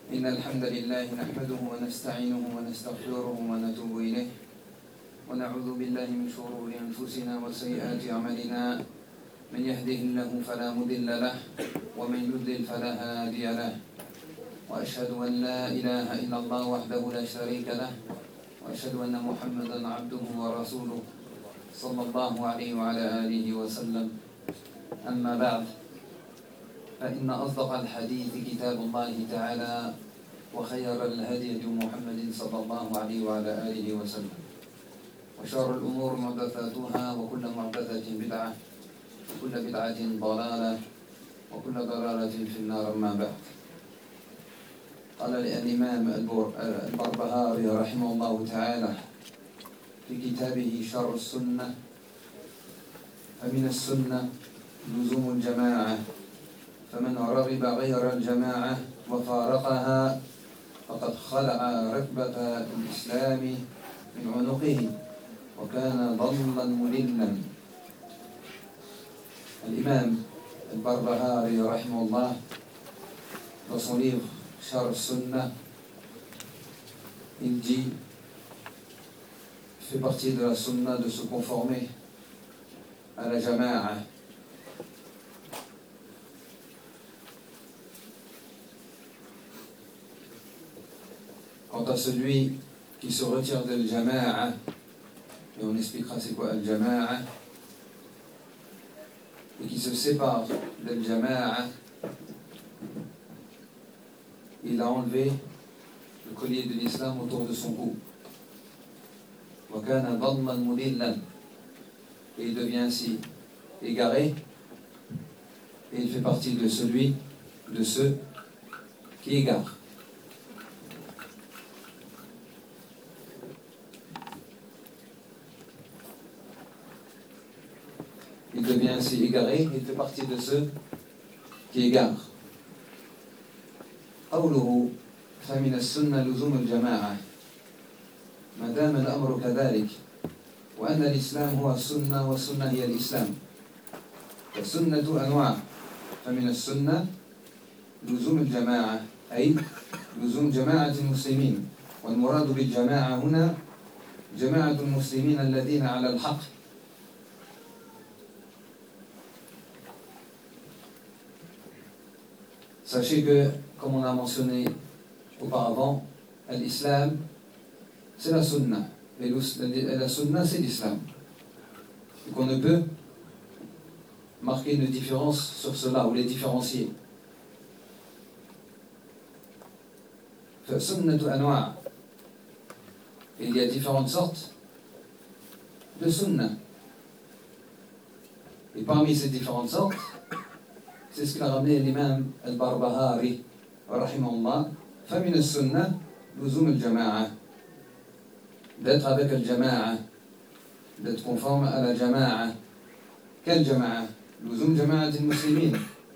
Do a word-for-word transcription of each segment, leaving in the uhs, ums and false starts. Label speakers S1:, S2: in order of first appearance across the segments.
S1: إن الحمد لله نحمده ونستعينه ونستغفره ونتوب إليه ونعوذ بالله من شرور أنفسنا وسيئات أعمالنا من يهده الله فلا مضل له ومن يضلل فلا هادي له وأشهد أن لا إله إلا الله وحده لا شريك له وأشهد أن محمدا عبده ورسوله صلى الله عليه وعلى آله وسلم أما بعد فإن أصدق الحديث كتاب الله تعالى وخير الهدي محمد صلى الله عليه وعلى آله وسلم وشر الأمور محدثاتها وكل محدثة بدعة وكل بدعة ضلالة وكل ضلالة في النار أما بعد. قال الإمام البربهاري رحمه الله تعالى في كتابه شرح السنة: فمن السنة لزوم الجماعة، فمن رغب غير الجماعة وفارقها فقد خلع ركبة الإسلام من عنقه وكان ضلا مضلا. الإمام البربهاري رحمه الله, dans son livre Sharh Sunnah, il dit: il fait partie de la sunna de se conformer à la jama'a. Quant à celui qui se retire de l'jama'a, et on expliquera c'est quoi al-jama'a, et qui se sépare de l'jama'a, il a enlevé le collier de l'islam autour de son cou. وَكَانَ ضَلًّا مُضِلًّا, et il devient ainsi égaré, et il fait partie de celui, de ceux qui égarent. Il devient ainsi égaré, et il fait partie de ceux qui égarent. قوله فمن السنة لزوم الجماعة ما دام الأمر كذلك وأن الإسلام هو السنة والسنة هي الإسلام. السنة أنواع، فمن السنة لزوم الجماعة أي لزوم جماعة المسلمين، والمراد بالجماعة هنا جماعة المسلمين الذين على الحق. Sachez que, comme on a mentionné auparavant, l'islam, c'est la sunna. Et la sunna, c'est l'islam. Et qu'on ne peut marquer une différence sur cela, ou les différencier. Sunnatu anwa'. Il y a différentes sortes de sunna. Et parmi ces différentes sortes, c'est ce qu'il a ramené l'imam al-Barbahari rahimahullah: فمن السنة لزوم الجماعة, d'être avec al-jama'a, d'être conforme à la jama'a. Quelle jama'a? لزوم جماعة المسلمين.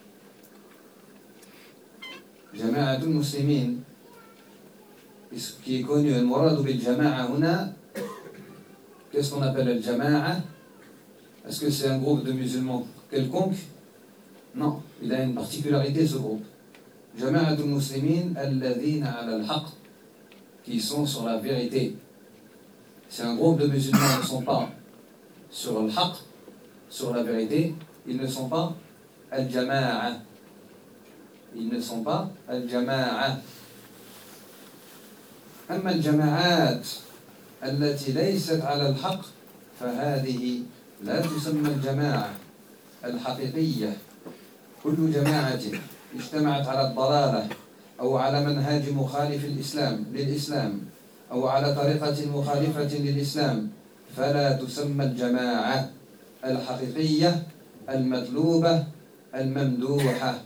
S1: جماعة المسلمين, ce qui est connu, المراد بالجماعة هنا, qu'est-ce qu'on appelle al-jama'a? Est-ce que c'est un groupe de musulmans quelconque? Non, il a une particularité, ce groupe. Jama'atul muslimin alladhina ala al-haq, qui sont sur la vérité. Si un groupe de musulmans ne sont pas sur le haq, sur la vérité, ils ne sont pas al-jama'a. Ils ne sont pas al-jama'a. أما الجماعات التي ليست على الحق فهذه لا تسمى الجماعة الحقيقية. كل جماعة اجتمعت على الضلالة أو على منهاج مخالف الإسلام للإسلام أو على طريقة مخالفة للإسلام فلا تسمى الجماعة الحقيقية المطلوبة الممدوحة.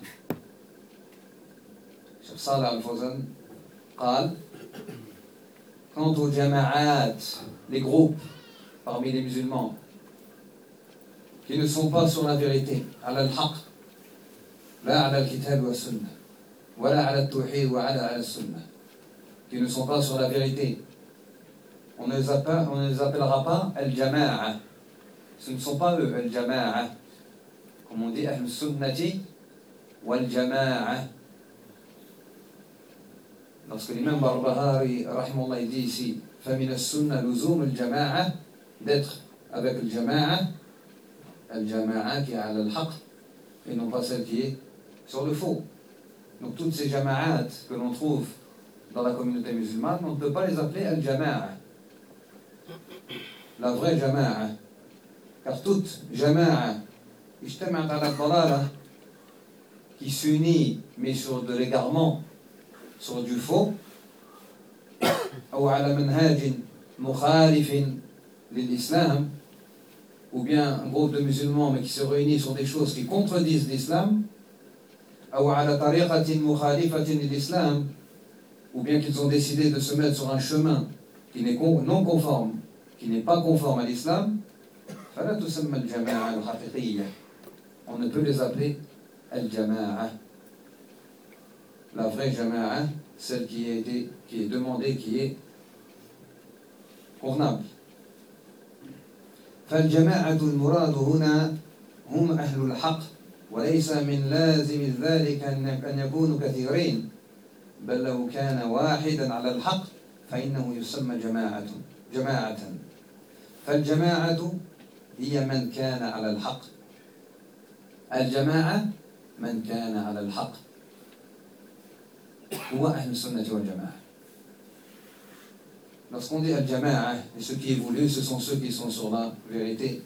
S1: Cheikh Salih Al-Fawzan قال: quant aux jama'at, les groupes parmi les musulmans qui ne sont pas sur la vérité, على الحق, لا على الكتاب والسنة ولا على التوحيد ولا على السنة, qui ne sont pas sur la vérité, on ne les appelle, on ne les appellera pas al-jama'a. Ce ne sont pas eux al-jama'a, comme on dit ahl sunnati wal jama'a. Parce que l'imam Barbahari, rahimahullah, il dit ici, فَمِنَ السُنَّةِ لُزُومُ الْجَمَاعَةِ, d'être avec le jama'a, le jama'a qui est à l'haq, et non pas celle qui est sur le faux. Donc toutes ces jama'at que l'on trouve dans la communauté musulmane, on ne peut pas les appeler al-jama'a, la vraie jama'a. Car toute jama'a, ijtama'at ala dalala, qui s'unit mais sur de l'égarement, sur du faux, ou ala manhajin mukhalifin l'islam, ou bien un groupe de musulmans mais qui se réunit sur des choses qui contredisent l'islam, ou ala tariqatin mukhalifatin l'islam, ou bien qu'ils ont décidé de se mettre sur un chemin qui n'est non conforme, qui n'est pas conforme à l'islam, فلا تسمى الجماعة الحقيقية. On ne peut les appeler al-jama'a. La vraie jama'a, celle qui, a été, qui est demandée, qui est convenable. فالجماعة المراد هنا هم أهل الحق وليس من لازم ذلك أن يكونوا كثيرين بل لو كان واحدا على الحق فإنه يسمى جماعة جماعة فالجماعة هي من كان على الحق الجماعة من كان على الحق هو أهل السنة والجماعة. Lorsqu'on dit al-jama'a, et ce qui est voulu, ce sont ceux qui sont sur la vérité.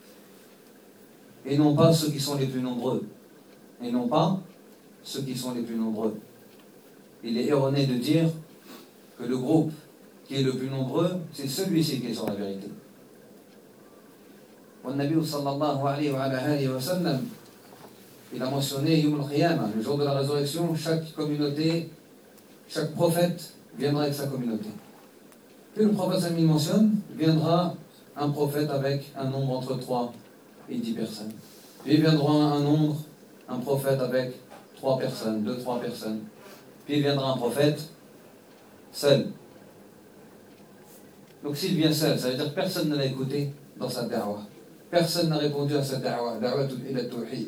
S1: Et non pas ceux qui sont les plus nombreux. Et non pas ceux qui sont les plus nombreux. Il est erroné de dire que le groupe qui est le plus nombreux, c'est celui-ci qui est sur la vérité. Nabi sallallahu alayhi wa alayhi wa sallam, il a mentionné Yawm al-Qiyamah, le jour de la résurrection, chaque communauté, chaque prophète viendra avec sa communauté. Puis le prophète sallam mentionne, viendra un prophète avec un nombre entre trois et dix personnes. Puis viendra un nombre, un prophète avec trois personnes, deux, trois personnes. Puis viendra un prophète seul. Donc s'il vient seul, ça veut dire que personne ne l'a écouté dans sa da'wah. Personne n'a répondu à sa da'wah, da'wah ila tawhid.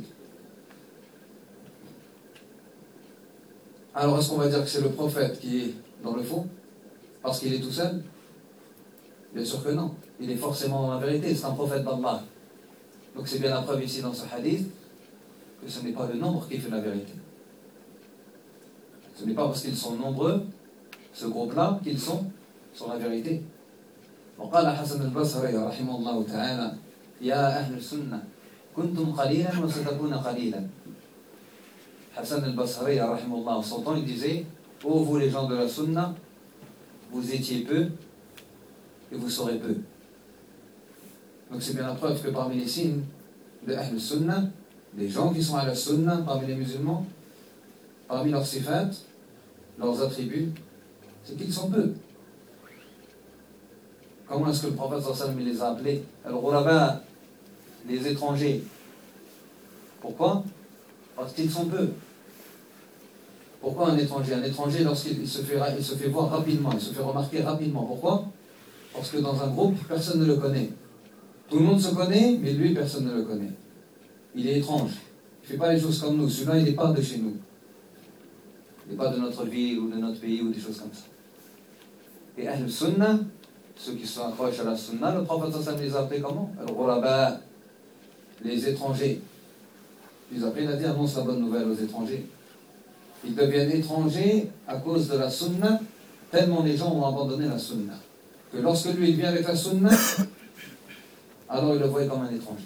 S1: Alors est-ce qu'on va dire que c'est le prophète qui est dans le faux parce qu'il est tout seul? Bien sûr que non. Il est forcément dans la vérité, c'est un prophète d'Allah. Donc c'est bien la preuve ici dans ce hadith que ce n'est pas le nombre qui fait la vérité. Ce n'est pas parce qu'ils sont nombreux, ce groupe-là, qu'ils sont sur la vérité. وقال حسن البصري رحمه الله تعالى يا أهل السنة كنتم قليلا وستكون قليلا. Hassan al-Basri rahimahullah, en son temps, il disait: ô vous les gens de la sunna, vous étiez peu et vous serez peu. Donc c'est bien la preuve que parmi les signes de Ahl Sunnah, les gens qui sont à la Sunna parmi les musulmans, parmi leurs sifat, leurs attributs, c'est qu'ils sont peu. Comment est-ce que le prophète sallallahu alayhi wa sallam les a appelés al-ghuraba, les étrangers? Pourquoi? Parce qu'ils sont peu. Pourquoi un étranger? Un étranger, lorsqu'il se fait, il se fait voir rapidement, il se fait remarquer rapidement. Pourquoi? Parce que dans un groupe, personne ne le connaît. Tout le monde se connaît, mais lui, personne ne le connaît. Il est étrange. Il ne fait pas les choses comme nous. Celui-là, il n'est pas de chez nous. Il n'est pas de notre ville ou de notre pays ou des choses comme ça. Et Ahl Sunnah, ceux qui sont accrochés à la Sunnah, le prophète sallallahu alayhi wa sallam les a appelés comment? Al-Ghuraba, les étrangers. Les appelés, il a dit, annonce la bonne nouvelle aux étrangers. Ils deviennent étrangers à cause de la Sunnah, tellement les gens ont abandonné la Sunnah. Que lorsque lui, il vient avec la Sunnah, alors il le voit comme un étranger.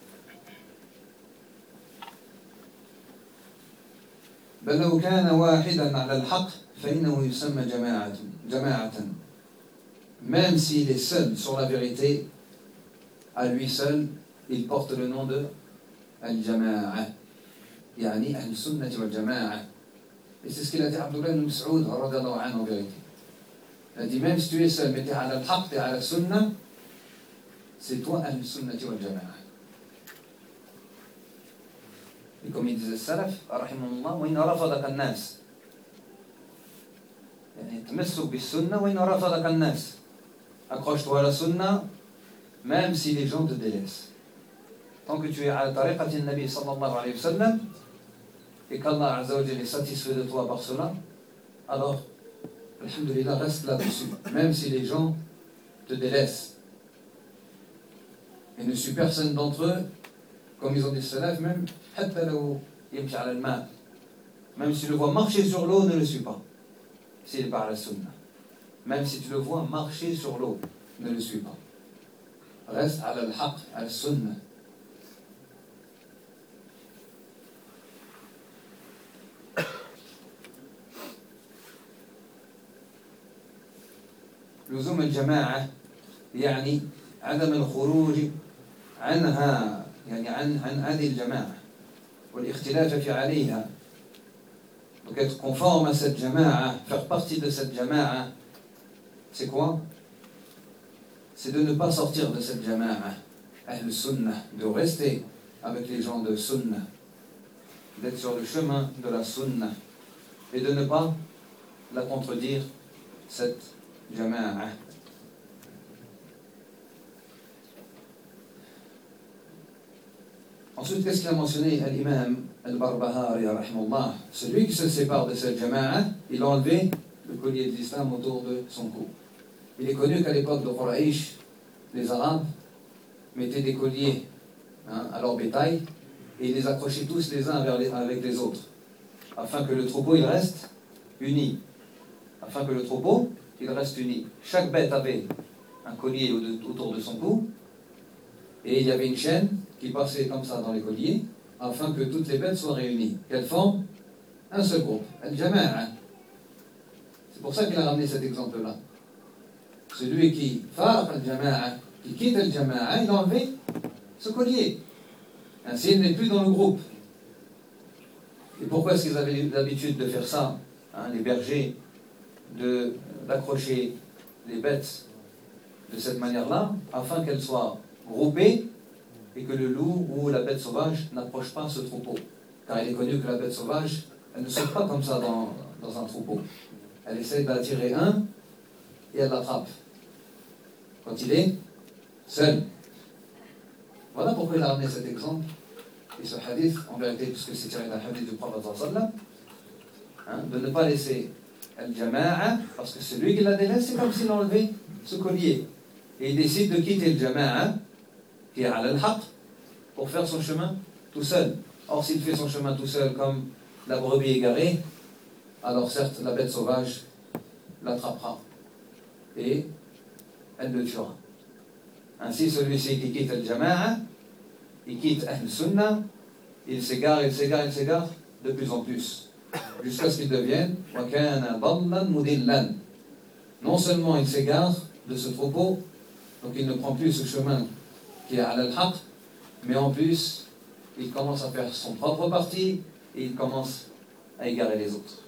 S1: بل لو كان واحدا على الحق فإنه يسمى جماعة جماعة. Même s'il est seul sur la vérité, à lui seul, il porte le nom de al-jama'a, yani al-sunnah wal-jama'a. Et c'est ce qu'il a dit à Abdullah ibn Mas'ud radiyallahu anhu en vérité. Il a dit, même si tu es seul, mais tu es à al-haq, tu es à la sunnah, c'est toi al-sunnah wal-jama'a. Et comme il disait salaf, rahimahullah, wa in rafadaka an-nas. يعني تمسك بالسنة وإن رفضك الناس. Accroche-toi à la sunna, même si les gens te délaissent. Tant que tu es à la tariqati al-Nabi sallallahu alayhi wa sallam, et qu'Allah azza wa jalla est satisfait de toi par cela, alors alhamdulillah, reste là-dessus, même si les gens te délaissent. Il ne suit personne d'entre eux, comme ils ont dit salaf, même même si tu le vois marcher sur l'eau, ne le suis pas, s'il est par la sunna. Même si tu le vois marcher sur l'eau, ne le suis pas. Reste à al-haq, à la sunna. لزوم الجماعة يعني عدم الخروج عنها يعني عن عن هذه الجماعة والاختلاف في عليها. Donc être conforme à cette jama'a, faire partie de cette jama'a, c'est quoi? C'est de ne pas sortir de cette jama'a, ahl sunnah, de rester avec les gens de sunnah, d'être sur le chemin de la sunnah et de ne pas la contredire, cette jama'a. Ensuite, qu'est-ce qu'il a mentionné l'imam al-Barbahari, rahimahullah? Celui qui se sépare de cette jama'a, il a enlevé le collier de l'islam autour de son cou. Il est connu qu'à l'époque de Quraysh, les Arabes mettaient des colliers hein, à leur bétail et ils les accrochaient tous les uns vers les, avec les autres, afin que le troupeau il reste uni. Afin que le troupeau il reste uni. Chaque bête avait un collier autour de son cou et il y avait une chaîne qui passait comme ça dans les colliers afin que toutes les bêtes soient réunies. Qu'elles forment un seul groupe, al-jama'a. C'est pour ça qu'il a ramené cet exemple-là. Celui qui farq al-jama'a, qui quitte al-jama'a, il a enlevé ce collier. Ainsi, il n'est plus dans le groupe. Et pourquoi est-ce qu'ils avaient l'habitude de faire ça, hein, les bergers, de, d'accrocher les bêtes de cette manière-là, afin qu'elles soient groupées et que le loup ou la bête sauvage n'approche pas ce troupeau. Car il est connu que la bête sauvage, elle ne saute pas comme ça dans, dans un troupeau. Elle essaie d'attirer un et elle l'attrape quand il est seul. Voilà pourquoi il a ramené cet exemple et ce hadith, en vérité, puisque c'est tiré d'un hadith du prophète sallallahu hein, de ne pas laisser al-jama'a, parce que celui qui la délaisse, c'est comme s'il enlevait ce collier. Et il décide de quitter le jama'a, qui est à al-haq, pour faire son chemin tout seul. Or, s'il fait son chemin tout seul, comme la brebis égarée, alors certes, la bête sauvage l'attrapera et elle le tuera. Ainsi, celui-ci qui quitte le jama'a, il quitte Ahl Sunnah, il s'égare, il s'égare, il s'égare de plus en plus, jusqu'à ce qu'il devienne وَكَانَ ضَلًّا مُدِلًّا. Non seulement il s'égare de ce troupeau, donc il ne prend plus ce chemin qui est à al-haq, mais en plus, il commence à faire son propre parti et il commence à égarer les autres.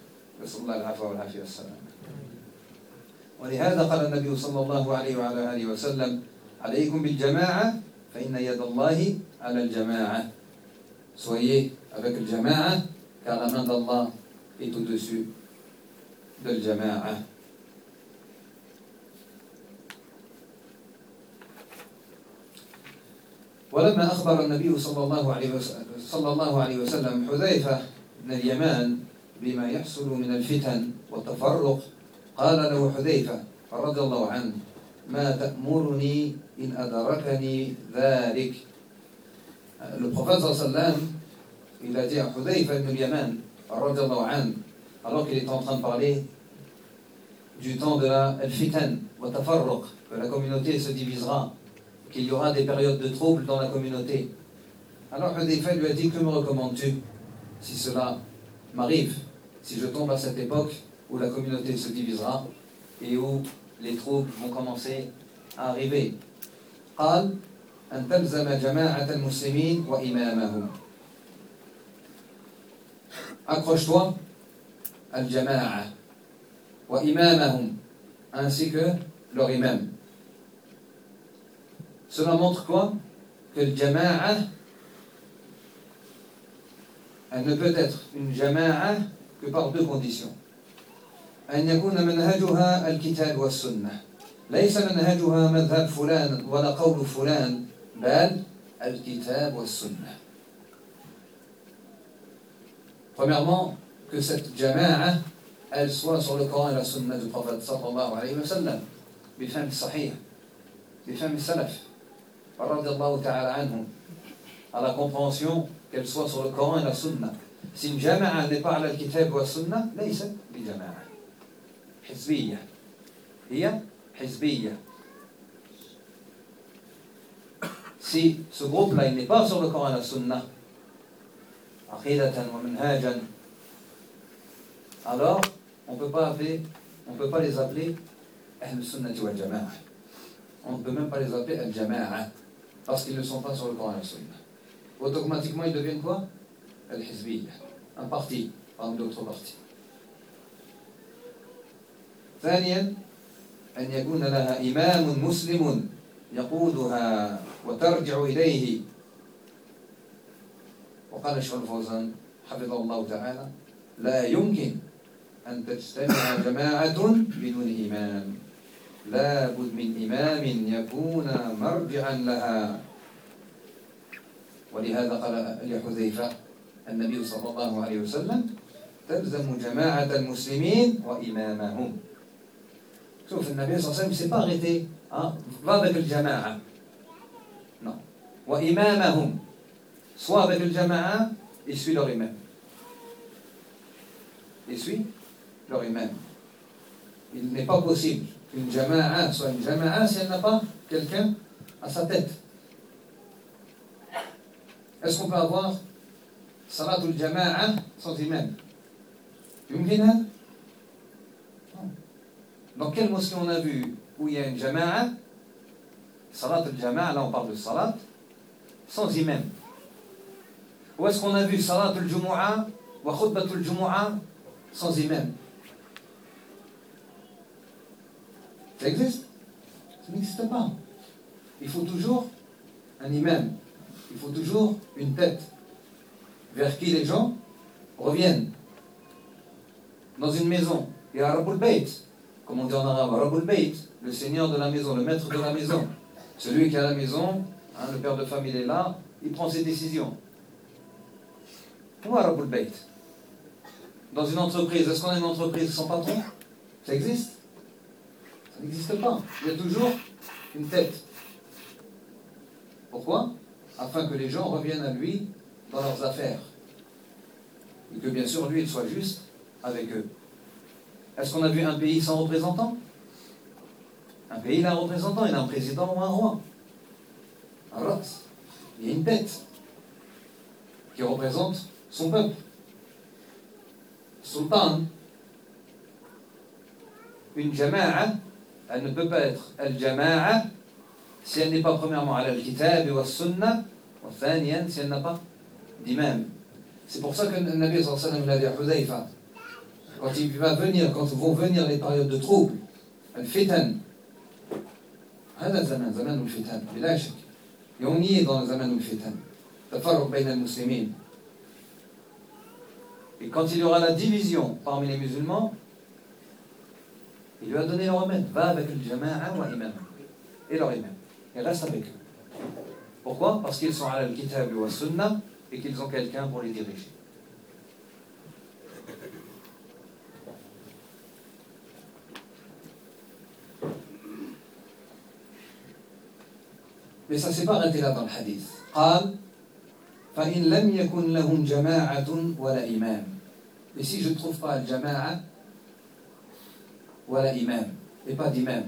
S1: ولهذا قال النبي صلى الله عليه وعلى آله وسلم عليكم بالجماعة فإن يد الله على الجماعة. Soyez avec le jama'a, car la main d'Allah est au-dessus de le jama'a. ولما أخبر النبي صلى الله عليه وسلم صلى الله عليه وسلم حذيفة بن اليمان بما يحصل من الفتن والتفرق قال له حذيفة رضي الله عنه ما تأمرني إن أدركني ذلك. Le prophète sallallahu alayhi wa sallam, il a dit à Hudayfa ibn al-Yaman رضي الله عنه, alors qu'il est en train de parler du temps de la al-fitan wa tafarruq, que la communauté se divisera, qu'il y aura des périodes de troubles dans la communauté. Alors Hudayfa lui a dit, que me recommandes-tu si cela m'arrive, si je tombe à cette époque où la communauté se divisera et où les troubles vont commencer à arriver? قال أن تلزم جماعة المسلمين وإمامهم. Accroche-toi al-jama'a wa imamahum, ainsi que leur imam. Cela montre quoi? Que le jama'a, elle ne peut être une jama'a que par deux conditions. أن يكون منهجها الكتاب والسنة. ليس منهجها مذهب فلان ولا قول فلان، بل الكتاب والسنة. Premièrement, que cette jama'a, elle soit sur le Coran et la Sunna du prophète sallallahu alayhi wa sallam, بفهم الصحيح, بفهم السلف, رضي الله تعالى عنهم, à la compréhension qu'elle soit sur le Coran et la Sunna. Si une jama'a n'est pas على الكتاب والسنة, ليست بجماعة. حزبية. هي حزبية. Si ce groupe-là il n'est pas sur le Coran et la Sunna, aqidatan wa manhajan, alors on peut pas appeler, on peut pas les appeler Ahl Sunnati wal Jama'a. On ne peut même pas les appeler Al-Jama'a parce qu'ils ne sont pas sur le Coran et la Sunna. Automatiquement ils deviennent quoi? Al-Hizbiyya, un parti parmi d'autres partis. ثانيا أن يكون لها إمام مسلم يقودها وترجع إليه. وقال الشيخ الفوزان حفظه الله تعالى: لا يمكن أن تجتمع جماعة بدون إمام، لا بد من إمام يكون مرجعا لها. ولهذا قال لحذيفة النبي صلى الله عليه وسلم: تلزم جماعة المسلمين وإمامهم. شوف النبي صلى الله عليه وسلم s'est pas arrêté, hein, va avec le jama'a. Non. وإمامهم, soit avec le jama'a et suit leur imam. Et suit leur imam. Il n'est pas possible qu'une jama'a soit une jama'a si elle n'a pas quelqu'un à sa tête. Est-ce qu'on peut avoir salatul jama'a sans imam? يمكن هذا؟ Dans quelle mosquée on a vu où il y a une jama'a, salat al-jama'a, là on parle de salat, sans imam? Où est-ce qu'on a vu salat al-jumu'a wa khutbat al-jumu'a sans imam? Ça existe? Ça n'existe pas. Il faut toujours un imam, il faut toujours une tête vers qui les gens reviennent. Dans une maison, il y a Rabbul Bayt, comme on dit en arabe, Rabbul Bayt, le seigneur de la maison, le maître de la maison. Celui qui a la maison, hein, le père de famille est là, il prend ses décisions. Où est Rabbul Bayt? Dans une entreprise, est-ce qu'on a une entreprise sans patron? Ça existe? Ça n'existe pas. Il y a toujours une tête. Pourquoi? Afin que les gens reviennent à lui dans leurs affaires. Et que bien sûr, lui, il soit juste avec eux. Est-ce qu'on a vu un pays sans représentant? Un pays, il a un représentant, il a un président ou un roi. Un rat. Il y a une tête qui représente son peuple. Sultan. Une jama'a, elle ne peut pas être al-jama'a si elle n'est pas premièrement à al-kitab wa sunnah, wa thaniyan si elle n'a pas d'imam. C'est pour ça que le Nabi sallallahu alayhi wa sallam l'a dit à Hudayfa, quand il va venir, quand vont venir les périodes de troubles, al-fitan, هذا الزمان زمان الفتن بلا شك. Et on y est dans le zaman al-fitan. Tafarruq bayna al-muslimin. Et quand il y aura la division parmi les musulmans, il lui a donné le remède. Va avec le jama'a wa imam. Et leur imam. Et reste avec eux. Pourquoi? Parce qu'ils sont à al-kitab wa sunnah et qu'ils ont quelqu'un pour les diriger. Mais ça ne s'est pas arrêté là dans le hadith. قال فإن لم يكن لهم جماعة ولا إمام. Et si je ne trouve pas le jama'a ولا imam, et pas d'imam.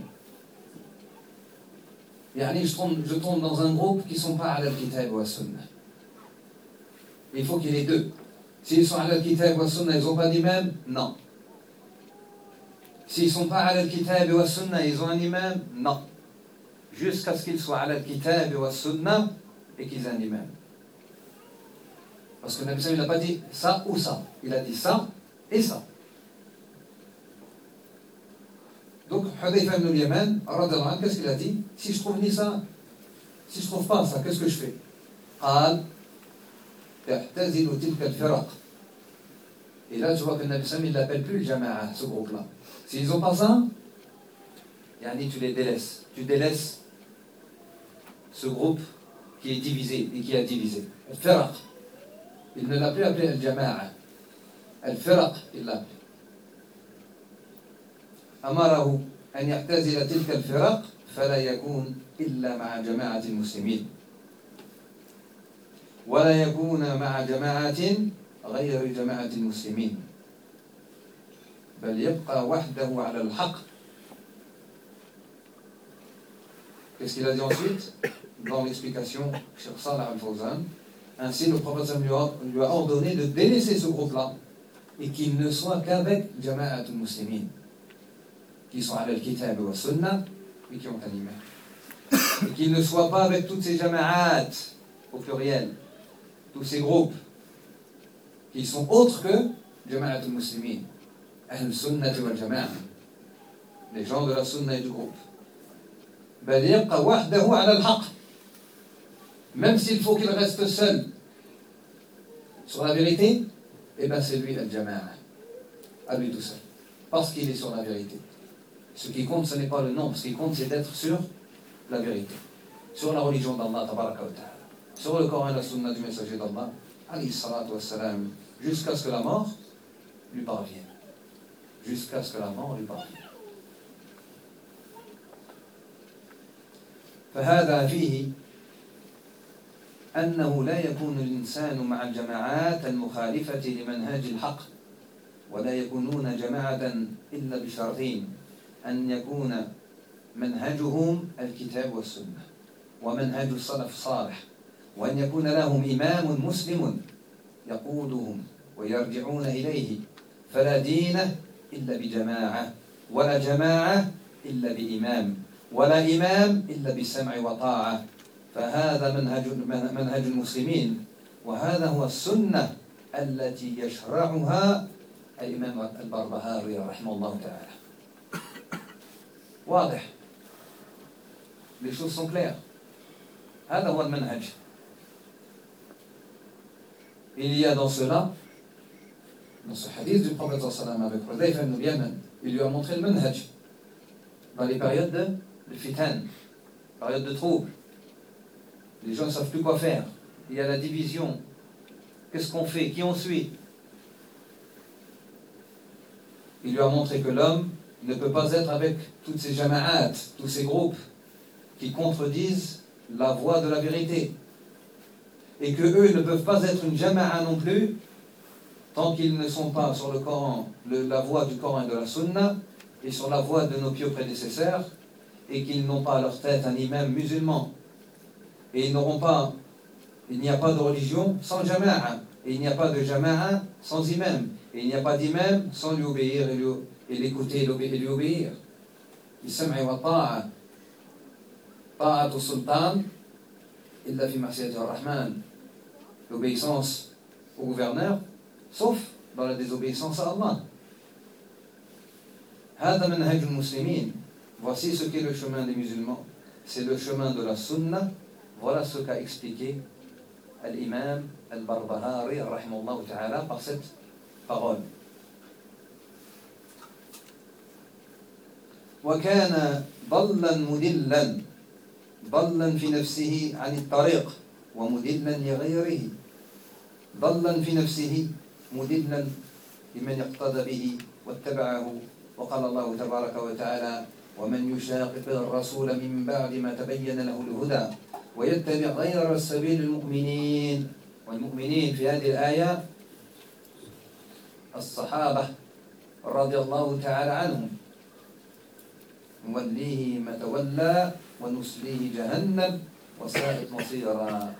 S1: يعني je tombe, je tombe dans un groupe qui ne sont pas à al-kitab wa sunnah. Il faut qu'il y ait deux. S'ils sont à al-kitab wa sunnah, ils n'ont pas d'imam? Non. S'ils ne sont pas à al-kitab wa sunnah, ils ont un imam? Non. Jusqu'à ce qu'ils soient à al-kitab wa sunnah et qu'ils aient un imam. Parce que Nabi Sallam, il n'a pas dit ça ou ça. Il a dit ça et ça. Donc, Hudayfa ibn al-Yaman, qu'est-ce qu'il a dit? Si je trouve ni ça, si je trouve pas ça, qu'est-ce que je fais? قال تعتزل تلك الفرق. Et là, tu vois que Nabi Sallam, il l'appelle plus le jama'a, ce groupe-là. S'ils n'ont pas ça, yani tu les délaisses. Tu délaisses ce groupe qui est divisé et qui a divisé. Al-Firaq. Il ne l'a plus appelé Al-Jama'a. Al-Firaq, il l'a appelé. أمره أن يعتزل تلك الفرق فلا يكون إلا مع جماعة المسلمين ولا يكون مع جماعة غير جماعة المسلمين بل يبقى وحده على الحق. Qu'est-ce qu'il a dit ensuite dans l'explication sur Salah al-Fawzan? Ainsi le prophète lui a, lui a ordonné de délaisser ce groupe-là et qu'il ne soit qu'avec Jama'at al-Muslimin qui sont à al-Kitab wa Sunnah et qui ont un imam, et qu'il ne soit pas avec toutes ces Jama'at au pluriel, tous ces groupes qui sont autres que Jama'at al-Muslimin, Ahl-Sunnah wal Jama'a, les gens de la Sunnah et du groupe. بل يبقى وحده على الحق, même s'il faut qu'il reste seul sur la vérité, et bien c'est lui al-Jama'a, à lui tout seul, parce qu'il est sur la vérité. Ce qui compte, ce n'est pas le nombre, ce qui compte, c'est d'être sur la vérité, sur la religion d'Allah, tabaraka wa ta'ala, sur le Coran et la Sunna du messager d'Allah, alayhi salatu wa salam, jusqu'à ce que la mort lui parvienne. Jusqu'à ce que la mort lui parvienne. فهذا فيه أنه لا يكون الإنسان مع الجماعات المخالفة لمنهج الحق ولا يكونون جماعة إلا بشرطين: أن يكون منهجهم الكتاب والسنة ومنهج السلف الصالح، وأن يكون لهم إمام مسلم يقودهم ويرجعون إليه، فلا دين إلا بجماعة ولا جماعة إلا بإمام ولا إمام إلا بالسمع وطاعة. فهذا منهج منهج المسلمين، وهذا هو السنة التي يشرعها الإمام البربهاري رحمه الله تعالى. واضح؟ Les choses sont claires. هذا هو المنهج. Il y a dans cela, dans ce hadith du prophète sallallahu alayhi wa sallam avec Hudayfa ibn Yaman, il lui a montré le manhaj dans les périodes de, de fitan, périodes de troubles. Les gens ne savent plus quoi faire. Il y a la division. Qu'est-ce qu'on fait? Qui on suit? Il lui a montré que l'homme ne peut pas être avec toutes ces jama'at, tous ces groupes qui contredisent la voie de la vérité. Et que eux ne peuvent pas être une jama'a non plus tant qu'ils ne sont pas sur le Coran, le, la voie du Coran et de la Sunna, et sur la voie de nos pieux prédécesseurs, et qu'ils n'ont pas à leur tête un imam musulman. Et ils n'auront pas, il n'y a pas de religion sans jama'a, et il n'y a pas de jama'a sans imam, et il n'y a pas d'imam sans lui obéir et, lui, et l'écouter et lui obéir. Bis-sam'i wa ta'a, ta'atu sultan illa fi ma'siyati ar-Rahman, l'obéissance au gouverneur, sauf dans la désobéissance à Allah. Hada manhaj al-muslimin, voici ce qu'est le chemin des musulmans, c'est le chemin de la sunna. Voilà ce qu'a expliqué l'imam al-Barbahari rahimahullah ta'ala par cette parole. وكان ضلا مدلا ضلا في نفسه عن الطريق ومدلا لغيره ضلا في نفسه مدلا لمن اقتدى به واتبعه وقال الله تبارك وتعالى ومن يشاقق الرسول من بعد ما تبين له الهدى ويتبع غير سبيل المؤمنين والمؤمنين في هذه الآية الصحابة رضي الله تعالى عنهم نوليه ما تولى ونسليه جهنم وساءت مصيرا.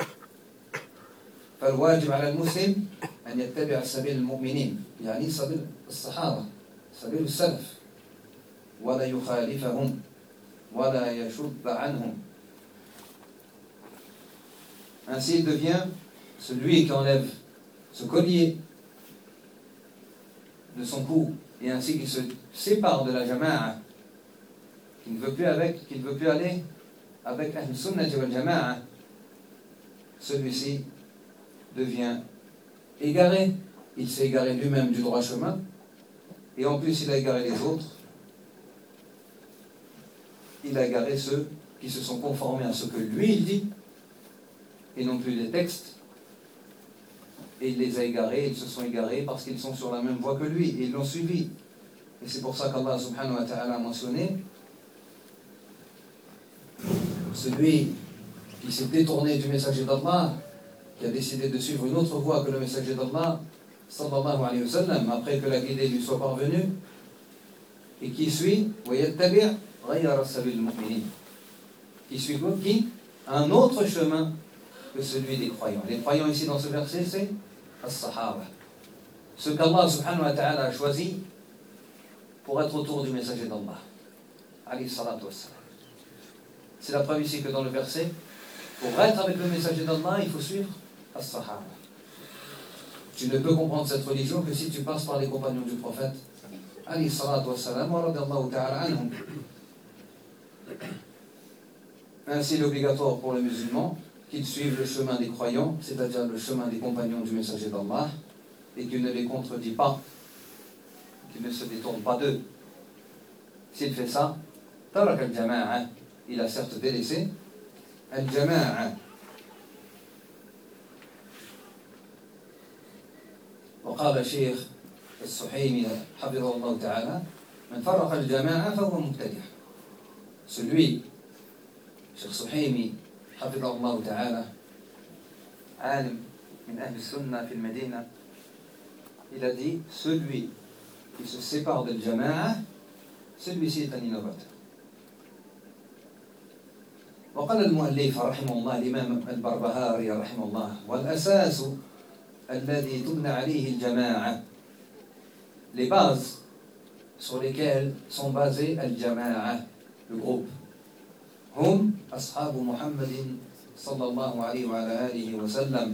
S1: فالواجب على المسلم أن يتبع سبيل المؤمنين، يعني سبيل الصحابة، سبيل السلف، ولا يخالفهم ولا يشد عنهم. Ainsi il devient celui qui enlève ce collier de son cou, et ainsi qu'il se sépare de la jama'a, qu'il ne veut plus avec, qu'il ne veut plus aller avec Ahl-Sunnah wal Jama'a, celui-ci devient égaré. Il s'est égaré lui-même du droit chemin, et en plus il a égaré les autres. Il a égaré ceux qui se sont conformés à ce que lui il dit, et non plus les textes, et il les a égarés, ils se sont égarés parce qu'ils sont sur la même voie que lui, et ils l'ont suivi. Et c'est pour ça qu'Allah subhanahu wa ta'ala a mentionné celui qui s'est détourné du messager d'Allah, qui a décidé de suivre une autre voie que le messager d'Allah, sallallahu alayhi wa sallam, après que la guidée lui soit parvenue, et qui suit, وَيَتَّبِعْ غَيْرَ سَبِيلِ الْمُؤْمِنِينَ, qui suit qui un autre chemin que celui des croyants. Les croyants ici dans ce verset, c'est as-sahaba, ce qu'Allah subhanahu wa ta'ala a choisi pour être autour du messager d'Allah, alayhi salatu wassalam. C'est la preuve ici que dans le verset, pour être avec le messager d'Allah, il faut suivre as-sahaba. Tu ne peux comprendre cette religion que si tu passes par les compagnons du prophète, alayhi salatu wassalam, wa radiyallahu ta'ala anhum. Ainsi, il est obligatoire pour le musulman qu'il suive le chemin des croyants, c'est-à-dire le chemin des compagnons du messager d'Allah, et qu'il ne les contredit pas, qu'il ne se détourne pas d'eux. S'il fait ça, tarak al-jama'a, il a certes délaissé al-jama'a. وقال الشيخ السحيمي حفظه الله تعالى من فرق الجماعة فهو مبتدع. Celui, الشيخ السحيمي حفظه الله تعالى عالم من أهل السنة في المدينة, il a dit celui qui se sépare de الجماعة, celui-ci est un innovateur. وقال المؤلف رحمه الله الإمام البربهاري رحمه الله والأساس الذي تبنى عليه الجماعة, les bases sur lesquelles sont basées al-jama'a, le groupe, hum ashabu Muhammadin sallallahu alayhi wa alihi wa sallam.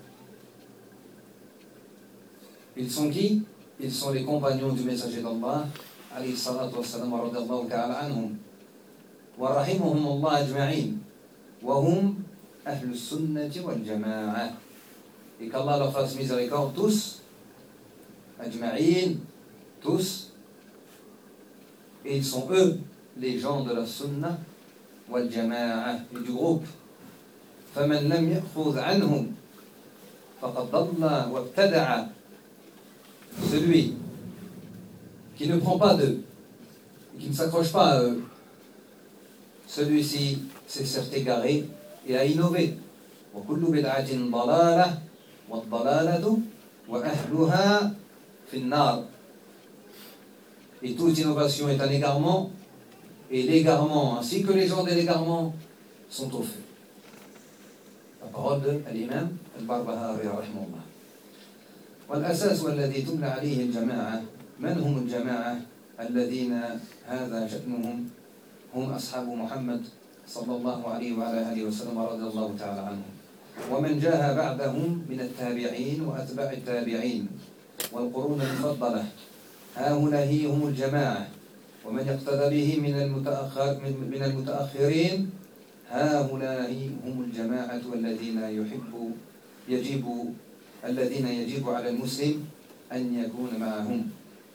S1: Ils sont qui? Ils sont les compagnons du messager d'Allah alayhi salatu wa sallam wa radiyallahu ta'ala anhum wa rahimahum Allah ajma'in wa hum ahlus sunnati wal jama'a, et qu'Allah leur fasse miséricorde tous, ajma'in, tous, et ils sont eux les gens de la sunna wal jama'a, et du groupe. فمن لم يأخذ عنهم فقد ضل وابتدع, celui qui ne prend pas d'eux, qui ne s'accroche pas à eux, celui-ci s'est certes égaré et a innové. وكل بدعة ضلالة والضلالة وأهلها في النار. Et toute innovation est un égarement, et l'égarement ainsi que les gens de l'égarement sont au feu. La parole de l'imam al-Barbahari rahimahullah. والأساس الذي تبنى عليه الجماعة, من هم الجماعة الذين هذا شأنهم, هم أصحاب محمد صلى الله عليه وعلى آله وسلم رضي الله تعالى عنهم, ومن جاء بعدهم من التابعين وأتباع التابعين والقرون المفضلة, هؤلاء هم الجماعة, ومن يقتدى به من المتأخر من المتأخرين, هؤلاء هم الجماعة الذين يحب يجب الذين يجب على المسلم أن يكون معهم.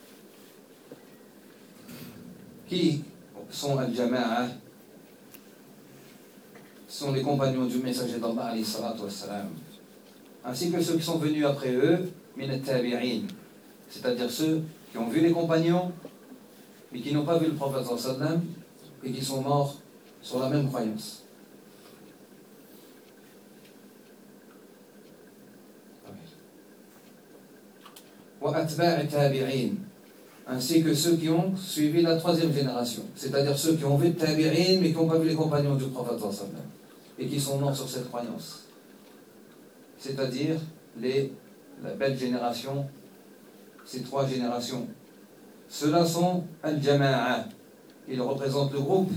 S1: Qui sont al-jama'a? Sont les compagnons du messager d'Allah alayhi salatu wassalam, ainsi que ceux qui sont venus après eux, min at-tabi'in, c'est-à-dire ceux qui ont vu les compagnons mais qui n'ont pas vu le prophète sallallahu alayhi wa sallam et qui sont morts sur la même croyance. Wa atba' at-tabi'in, ainsi que ceux qui ont suivi la troisième génération, c'est-à-dire ceux qui ont vu le tabi'in mais qui n'ont pas vu les compagnons du prophète sallallahu alayhi wa sallam et qui sont morts sur cette croyance, c'est-à-dire les, la belle génération, ces trois générations. Ceux-là sont al-jama'a, ils représentent le groupe,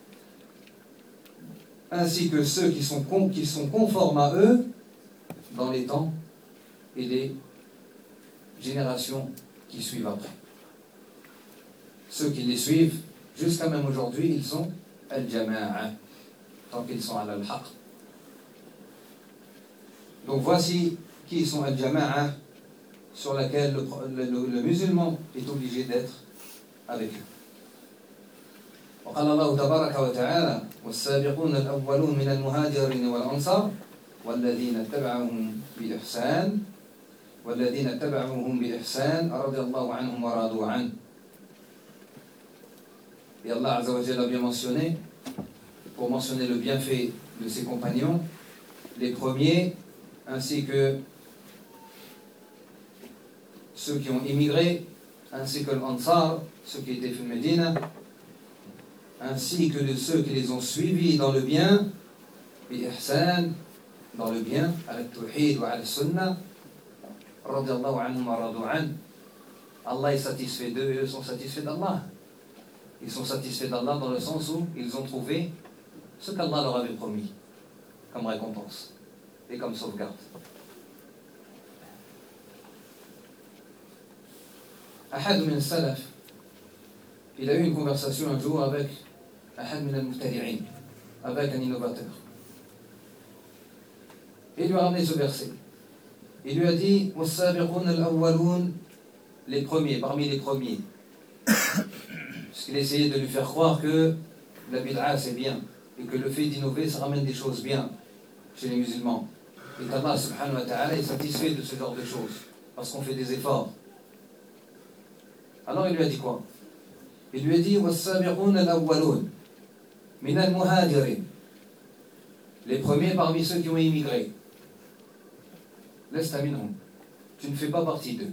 S1: ainsi que ceux qui sont, qui sont conformes à eux dans les temps et les générations qui suivent après. Ceux qui les suivent jusqu'à même aujourd'hui, ils sont al-jama'a, tant qu'ils sont à al-haq. Donc voici qui sont al-jama'a, sur laquelle le, le, le, le musulman est obligé d'être avec eux. وقال الله تبارك وتعالى والسابقون الأولون من المهاجرين والأنصار والذين اتبعوهم بإحسان والذين اتبعوهم بإحسان رضي الله عنهم ورضوا عنه. Et Allah Azza wa Jalla a bien mentionné, pour mentionner le bienfait de ses compagnons, les premiers, ainsi que ceux qui ont immigré, ainsi que l'Ansar, ceux qui étaient fil Médina, ainsi que de ceux qui les ont suivis dans le bien, bi ihsan, dans le bien, al-tawhid wa al-sunnah, radiyallahu anhum wa radu an. Allah est satisfait d'eux et eux sont satisfaits d'Allah. Ils sont satisfaits d'Allah dans le sens où ils ont trouvé ce qu'Allah leur avait promis comme récompense et comme sauvegarde. Ahad min salaf, il a eu une conversation un jour avec Ahad min al-Muhtari'in, avec un innovateur. Et il lui a ramené ce verset. Il lui a dit was-sabiqun al-awwalun, les premiers, parmi les premiers. Parce qu'il essayait de lui faire croire que la bid'a c'est bien et que le fait d'innover ça ramène des choses bien chez les musulmans. Et qu'Allah subhanahu wa ta'ala est satisfait de ce genre de choses parce qu'on fait des efforts. Alors il lui a dit quoi? Il lui a dit was-sabiqun al-awwalun min al-muhajirin, les premiers parmi ceux qui ont immigré. Lasta minhum, tu ne fais pas partie d'eux.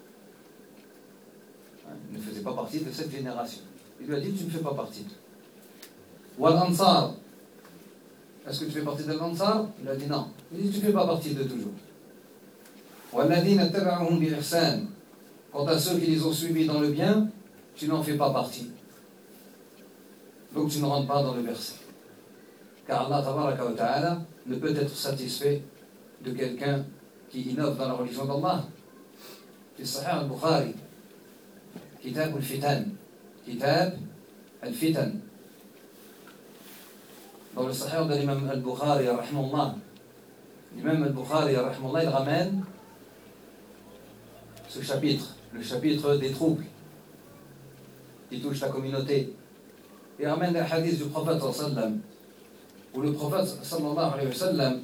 S1: Il ne faisait pas partie de cette génération. Il lui a dit tu ne fais pas partie d'eux. Wal ansar, est-ce que tu fais partie de l'Ansar? Il a dit non. Il dit tu ne fais pas partie d'eux toujours. Walladhina taba'uhum bi ihsan, quant à ceux qui les ont suivis dans le bien, tu n'en fais pas partie. Donc tu ne rentres pas dans le verset. Car Allah tabaraka wa ta'ala ne peut être satisfait de quelqu'un qui innove dans la religion d'Allah. في صحيح البخاري كتاب الفتن كتاب الفتن dans le Sahih de l'imam al-Bukhari rahimahullah, l'imam al-Bukhari rahimahullah il ramène ce chapitre, le chapitre des troubles qui touchent la communauté. Il ramène le hadith du prophète sallallahu alayhi wa sallam, où le prophète sallallahu alayhi wa sallam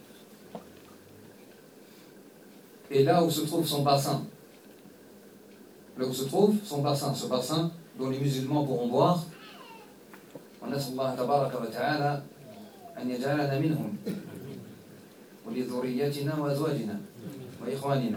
S1: est là où se trouve son bassin. Là où se trouve son bassin, ce bassin dont les musulmans pourront boire. ونسأل الله تبارك وتعالى أن يجعلنا منهم ولذريتنا وأزواجنا وإخواننا.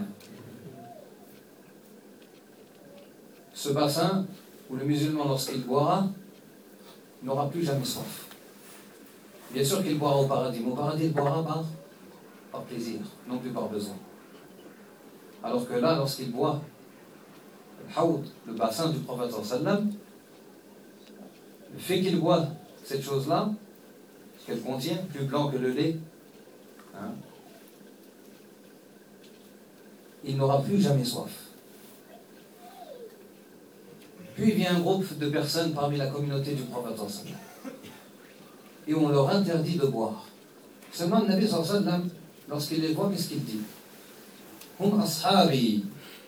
S1: Ce bassin où le musulman, lorsqu'il boira, n'aura plus jamais soif. Bien sûr qu'il boira au paradis, mais au paradis il boira par, par plaisir, non plus par besoin. Alors que là, lorsqu'il boit le haoud, le bassin du prophète sallallahu alayhi wa sallam, le fait qu'il boit cette chose-là, ce qu'elle contient, plus blanc que le lait, hein, il n'aura plus jamais soif. Puis vient un groupe de personnes parmi la communauté du prophète sallallahu alayhi wa sallam, et on leur interdit de boire. Seulement le Nabi sallallahu alayhi wa sallam, lorsqu'il les voit, qu'est-ce qu'il dit? Hum ashabi,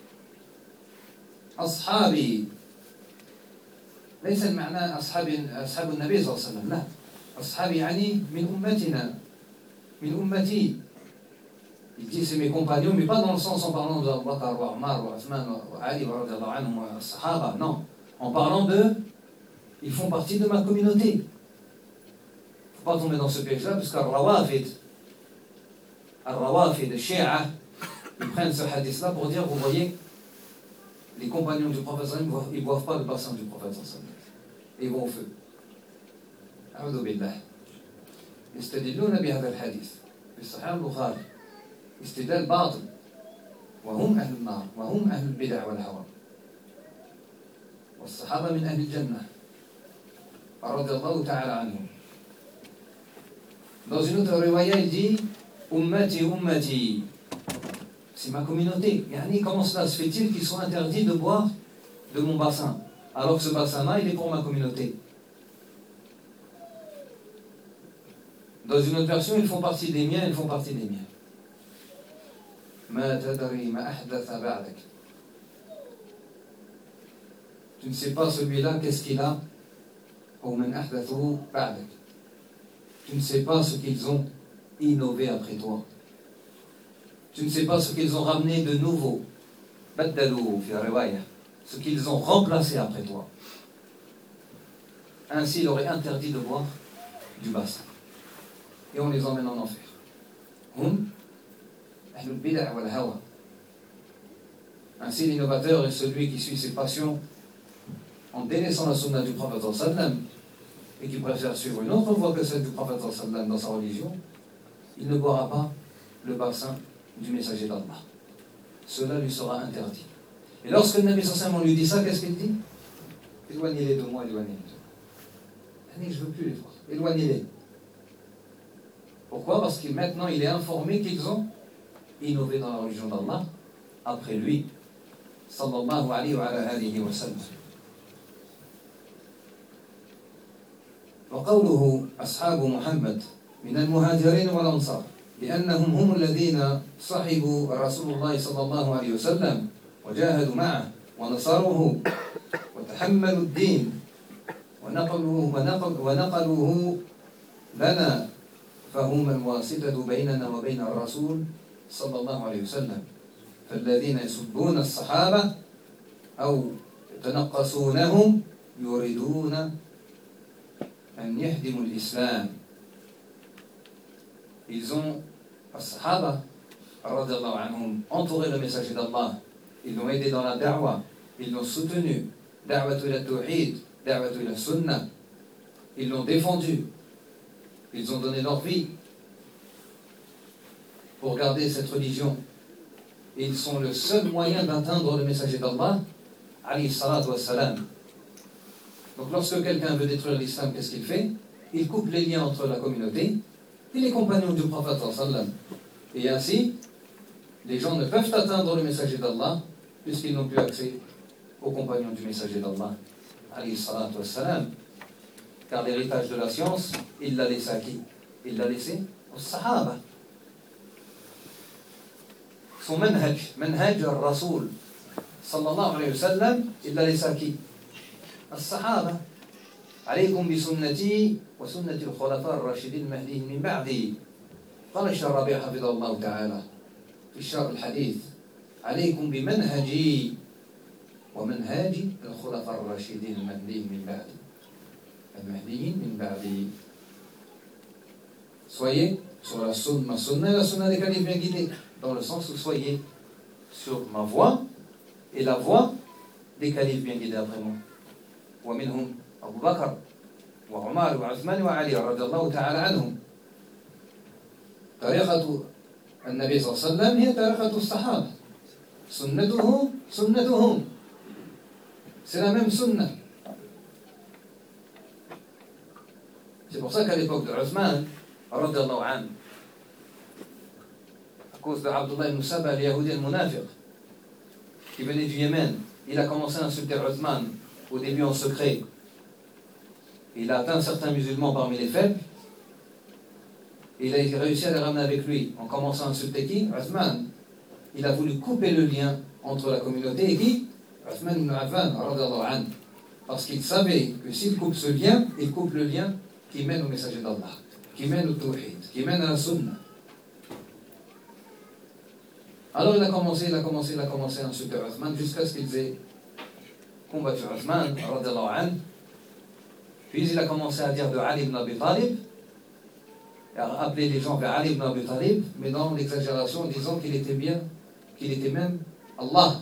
S1: ashabi. ليس المعنى أصحاب أصحاب النبي صلى الله عليه وسلم، لا، أصحاب يعني من أمتنا، من أمتي. Il dit c'est mes compagnons, mais pas dans le sens en parlant de Abu Bakr, wa Omar, wa Othman, wa Ali, wa radiyallahu anhum, wa Sahaba, non. En parlant de, ils font partie de ma communauté. Il ne faut pas tomber dans ce piège-là, parce qu'Al-Rawafid, Al-Rawafid, le Shia, ils prennent ce hadith-là pour dire, vous voyez, les compagnons du prophète sallallahu ils ne boivent pas le bassin du prophète sallallahu et ils vont au feu. أعوذ بالله. يستدلون بهذا الحديث في صحيح البخاري استدلال باطل وهم أهل النار وهم أهل البدع والهوى والصحابة من أهل الجنة رضي الله تعالى عنهم. Dans une autre riwaya il dit Ummati ummati, c'est ma communauté. Yani, comment cela se fait-il qu'ils sont interdits de boire de mon bassin, alors que ce bassin-là, il est pour ma communauté? Dans une autre version, ils font partie des miens, ils font partie des miens. Ma tadri ma ahdatha ba'dak. Tu ne sais pas celui-là, qu'est-ce qu'il a? Ou man ahdathu ba'dak. Tu ne sais pas ce qu'ils ont innové après toi. Tu ne sais pas ce qu'ils ont ramené de nouveau. Baddalou fi riwaya, ce qu'ils ont remplacé après toi. Ainsi, il aurait interdit de boire du bassin. Et on les emmène en enfer. Hum, ahlul bid'a wal hawa. Ainsi, l'innovateur est celui qui suit ses passions en délaissant la sunna du prophète sallam et qui préfère suivre une autre voie que celle du prophète sallam dans sa religion. Il ne boira pas le bassin du messager d'Allah. Cela lui sera interdit. Et lorsque le Nabi sallam on lui dit ça, qu'est-ce qu'il dit? Éloignez-les de moi, éloignez-les de moi. Je ne veux plus les voir. Éloignez-les. Pourquoi? Parce que maintenant il est informé qu'ils ont innové dans la religion d'Allah après lui, sallallahu alayhi wa alihi wa sallam. وقوله أصحاب محمد من المهاجرين والأنصار لأنهم هم الذين صحبوا رسول الله صلى الله عليه وسلم وجاهدوا معه ونصروه وتحملوا الدين ونقلوه ونقل ونقلوه لنا فهم الواسطة بيننا وبين الرسول صلى الله عليه وسلم فالذين يسبون الصحابة أو يتنقصونهم يريدون أن يهدموا الإسلام. Ils ont, as-sahaba, radiyallahu anhum, entouré le messager d'Allah. Ils l'ont aidé dans la da'wah. Ils l'ont soutenu. Da'watu ila tawhid, da'watu ila sunnah. Ils l'ont défendu. Ils ont donné leur vie pour garder cette religion. Et ils sont le seul moyen d'atteindre le messager d'Allah, alayhi salatu wassalam. Donc lorsque quelqu'un veut détruire l'islam, qu'est-ce qu'il fait? Il coupe les liens entre la communauté et les compagnons du prophète sallam. Et ainsi, les gens ne peuvent atteindre le messager d'Allah puisqu'ils n'ont plus accès aux compagnons du messager d'Allah, alayhi salatu wassalam. Car l'héritage de la science, il l'a laissé à qui? Il l'a laissé aux sahaba. Son manhaj, manhaj al-Rasoul, sallallahu alayhi wa sallam, il l'a laissé à qui? الصحابة عليكم بسنتي وسنة الخلفاء الراشدين المهديين من بعدي. قال الشيخ الربيع حفظه الله تعالى في الشرح الحديث عليكم بمنهجي ومنهاج الخلفاء الراشدين المهديين من بعدي المهديين من بعدي. Soyez sur la sunna, ma sunna et la sunna des califes bien guidés, dans le sens où soyez sur ma voie et la voie des califes bien guidés après moi. ومنهم أبو بكر وعمر وعثمان وعلي رضي الله تعالى عنهم. طريقة النبي صلى الله عليه وسلم هي طريقة الصحابة. سنته سنتهم. C'est la même sunna. C'est pour ça qu'à l'époque de Uthman, رضي الله عنه, à cause de Abdullah ibn Saba, le Yahudi al-Munafiq, qui venait du Yémen, il a commencé à insulter Uthman. Au début en secret. Il a atteint certains musulmans parmi les faibles. Et il a réussi à les ramener avec lui en commençant à insulter qui? Uthman. Il a voulu couper le lien entre la communauté et qui? Uthman ibn Affan, radiyallahu anhu. Parce qu'il savait que s'il coupe ce lien, il coupe le lien qui mène au messager d'Allah, qui mène au tawhid, qui mène à la sunna. Alors il a commencé, il a commencé, il a commencé à insulter Uthman jusqu'à ce qu'ils aient combattu Uthman, radiyallahu anhu. Puis il a commencé à dire de Ali ibn Abi Talib, et à appeler les gens vers Ali ibn Abi Talib, mais dans l'exagération, en disant qu'il était bien, qu'il était même Allah.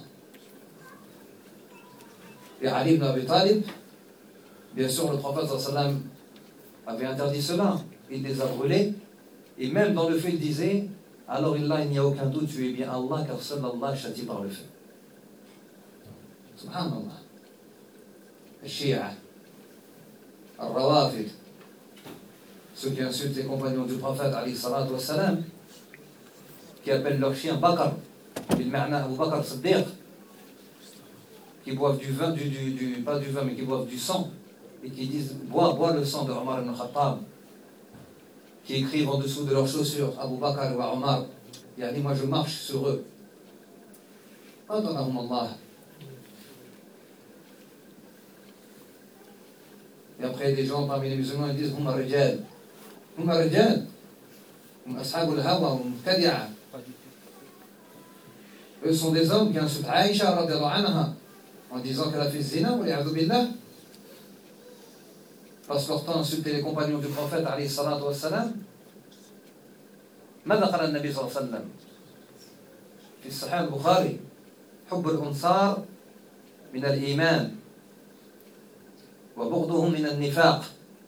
S1: Et Ali ibn Abi Talib, bien sûr, le prophète sallallahu alayhi wa sallam avait interdit cela. Il les a brûlés, et même dans le feu, il disait, alors là, il n'y a aucun doute, tu es bien Allah, car seul Allah châtie par le feu. Subhanallah. Shia, Al-Rawafid, ceux qui insultent les compagnons du prophète, alayhi salatu wassalam, qui appellent leur chien Bakr, bil ma'na Abu Bakr Siddiq, qui boivent du vin, du, du, du, pas du vin, mais qui boivent du sang, et qui disent bois, bois le sang de Omar ibn Khattab, qui écrivent en dessous de leurs chaussures Abu Bakr ou Omar, il a dit moi je marche sur eux. Adonahum Allah. Et après, des gens parmi les musulmans ils disent Hum ar-rijal. Hum ar-rijal. Hum ashab al-hawa, hum kadi'a. Eux sont des hommes qui insultent Aïcha radiyallahu anha en disant qu'elle a fait zina, wa li'adhu billah. parce que leur temps insulté les compagnons du prophète alayhi salatu wassalam. ماذا قال النبي صلى الله عليه وسلم في الصحيح البخاري حب الأنصار من الإيمان وبغضهم من النفاق.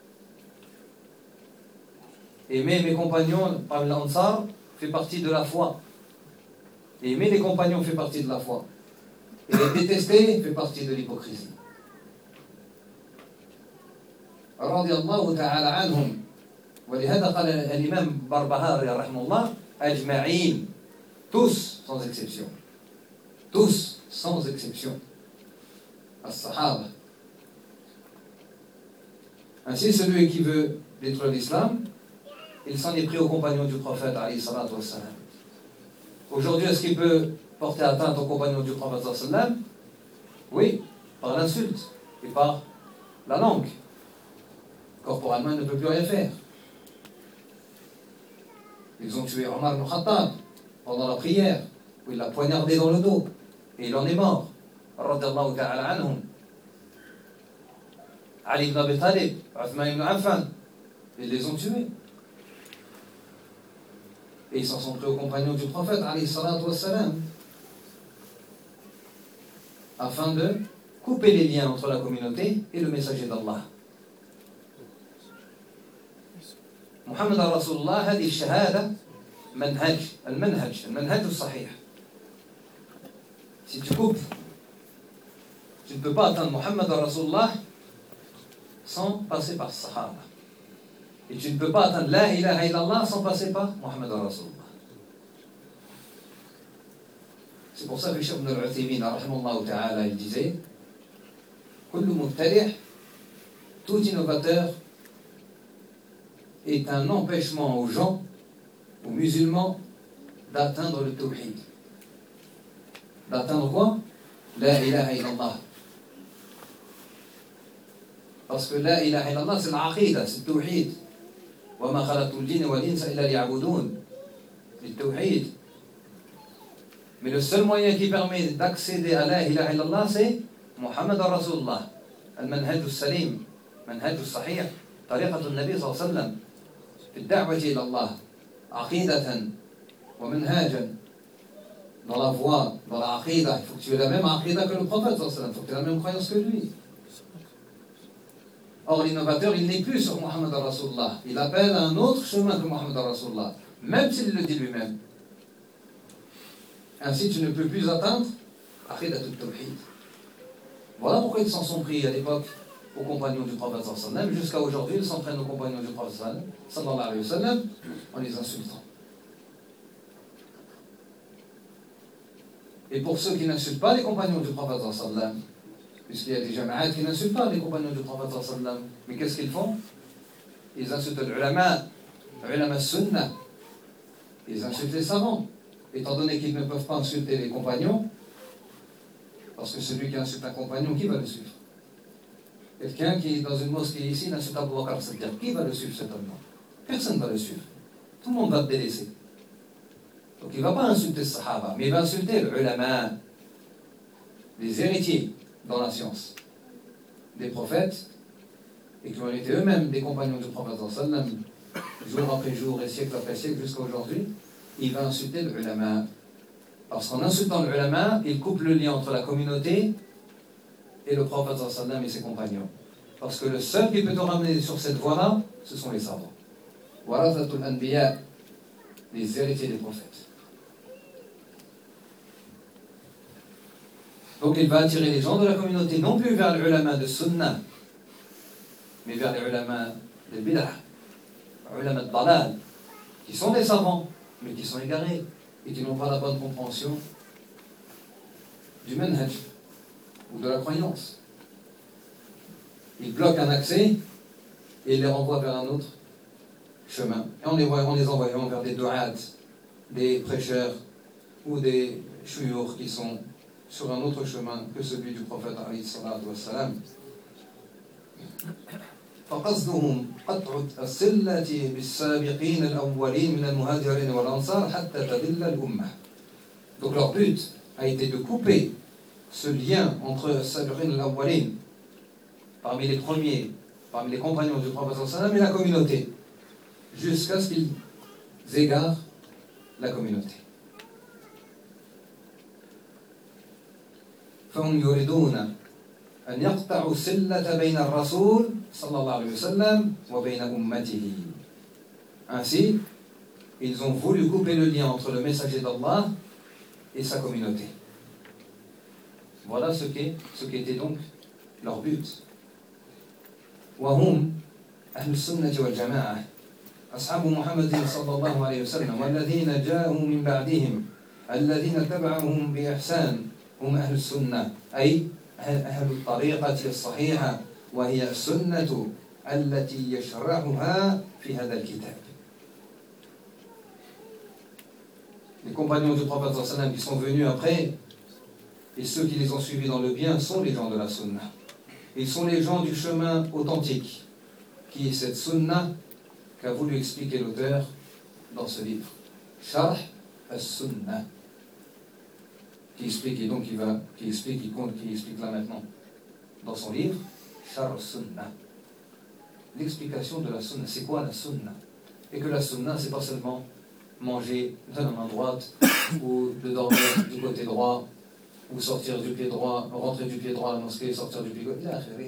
S1: Aimer mes compagnons parmi l'Ansar fait partie de la foi. Et aimer les compagnons fait partie de la foi. Et les détester fait partie de l'hypocrisie. رضي الله تعالى عنهم. ولهذا قال الإمام بربهاري رحمه الله أجمعين, tous sans exception, tous sans exception, الصحابة. Ainsi, celui qui veut détruire l'islam, il s'en est pris aux compagnons du prophète alayhi salatu wassalam. Aujourd'hui, est-ce qu'il peut porter atteinte aux compagnons du prophète sallallahu alayhi wa sallam? Oui, par l'insulte et par la langue. Corporellement, il ne peut plus rien faire. Ils ont tué Omar ibn Khattab pendant la prière, où il l'a poignardé dans le dos, et il en est mort. Radiyallahu ta'ala anhum. Ali ibn Abi Talib, Uthman ibn Affan, ils les ont tués. Et ils s'en sont pris aux compagnons du prophète, alayhi salatu wassalam, afin de couper les liens entre la communauté et le messager d'Allah. محمد رسول الله هذه الشهادة منهج المنهج المنهج الصحيح. Si tu coupes, tu ne peux pas atteindre Muhammad Rasulullah sans passer par Sahaba. Et tu ne peux pas atteindre La ilaha illallah sans passer par Muhammad Rasulullah. C'est pour ça que Cheikh Ibn al-Uthaymin rahimahullah ta'ala, il disait Kullu mubtadi', tout innovateur est un empêchement aux gens, aux musulmans, d'atteindre le tawhid. D'atteindre quoi? La ilaha illallah. Parce que la ilaha illallah, c'est l'aqidah, c'est le tawhid. Wa ma khalaqtul jinna wal insa illa liya'budun. C'est le tawhid. Mais le seul moyen qui permet d'accéder à la ilaha illallah, c'est Muhammad Rasulullah. Al-manhaj al-salim, manhaj al-sahih, tariqat al-nabi sallallahu alayhi wa sallam. الدعوة إلى الله عقيدة ومنهاجا. Dans la voie, dans la aqidah, il faut que tu aies la même aqidah que le prophète, il faut que tu aies la même croyance que lui. Or, l'innovateur, il n'est plus sur Muhammad Rasulullah. Il appelle à un autre chemin que Muhammad Rasulullah, même s'il le dit lui-même. Ainsi, tu ne peux plus atteindre aqidah al-tawhid. Voilà pourquoi ils s'en sont pris à l'époque aux compagnons du prophète sallallahu alayhi wa sallam. Jusqu'à aujourd'hui, ils s'en prennent aux compagnons du prophète sallallahu alayhi wa sallam en les insultant. Et pour ceux qui n'insultent pas les compagnons du prophète sallallahu alayhi wa sallam, puisqu'il y a des jama'at qui n'insultent pas les compagnons du prophète sallallahu alayhi wa sallam, mais qu'est-ce qu'ils font? Ils insultent l'ulama, l'ulama sunnah, ils insultent les savants. Étant donné qu'ils ne peuvent pas insulter les compagnons, parce que celui qui insulte un compagnon, qui va le suivre? Quelqu'un qui est dans une mosquée ici n'insulte Abu Bakr Siddiq, qui va le suivre cet homme-là? Personne ne va le suivre. Tout le monde va le délaisser. Donc il ne va pas insulter le Sahaba, mais il va insulter le ulama, les héritiers dans la science, des prophètes, et qui ont été eux-mêmes des compagnons du prophète sallallahu alayhi wa sallam, jour après jour et siècle après siècle jusqu'à aujourd'hui. Il va insulter le ulama. Parce qu'en insultant le ulama, il coupe le lien entre la communauté et le prophète sallallahu alayhi wa sallam et ses compagnons. Parce que le seul qui peut te ramener sur cette voie-là, ce sont les savants. Warathatul anbiya, les héritiers des prophètes. Donc il va attirer les gens de la communauté, non plus vers les ulama de sunnah, mais vers les ulama de bid'ah, les ulama de dalal, qui sont des savants, mais qui sont égarés et qui n'ont pas la bonne compréhension du manhaj ou de la croyance. Ils bloquent un accès et ils les renvoient vers un autre chemin. Et en les, en les envoyant vers des du'at, des prêcheurs ou des shuyukh qui sont sur un autre chemin que celui du prophète alayhi salatu wassalam. فقصدهم قطع الصلة بالسابقين الأولين من المهاجرين والأنصار حتى تضل الأمة. Donc leur but a été de couper ce lien entre السابقين الأولين, parmi les premiers, parmi les compagnons du prophète sallallahu alayhi wa sallam et la communauté, jusqu'à ce qu'ils égarent la communauté. فهم يريدون أن يقطعوا السلة بين الرسول صلى الله عليه وسلم وبين أمته. Ainsi, ils ont voulu couper le lien entre le messager d'Allah et sa communauté. Voilà ce qui, ce qui était donc leur but. وهم أهل السنة والجماعة أصحاب محمد صلى الله عليه وسلم والذين جاءوا من بعدهم الذين اتبعوهم بإحسان هم أهل السنة أي أهل الطريقة الصحيحة وهي السنة التي يشرعها في هذا الكتاب. Les compagnons du prophète sallallahu alayhi wa sallam qui sont venus après et ceux qui les ont suivis dans le bien sont les gens de la sunna. Ils sont les gens du chemin authentique, qui est cette sunna qu'a voulu expliquer l'auteur dans ce livre. Sharh as-Sunnah. Qui explique, et donc il va, qui explique, qui compte, qui explique là maintenant dans son livre, Sharh as-Sunnah. L'explication de la sunna, c'est quoi la sunna? Et que la sunna, c'est pas seulement manger de la main droite, ou de dormir du côté droit, ou sortir du pied droit, rentrer du pied droit à la mosquée, sortir du pied gauche.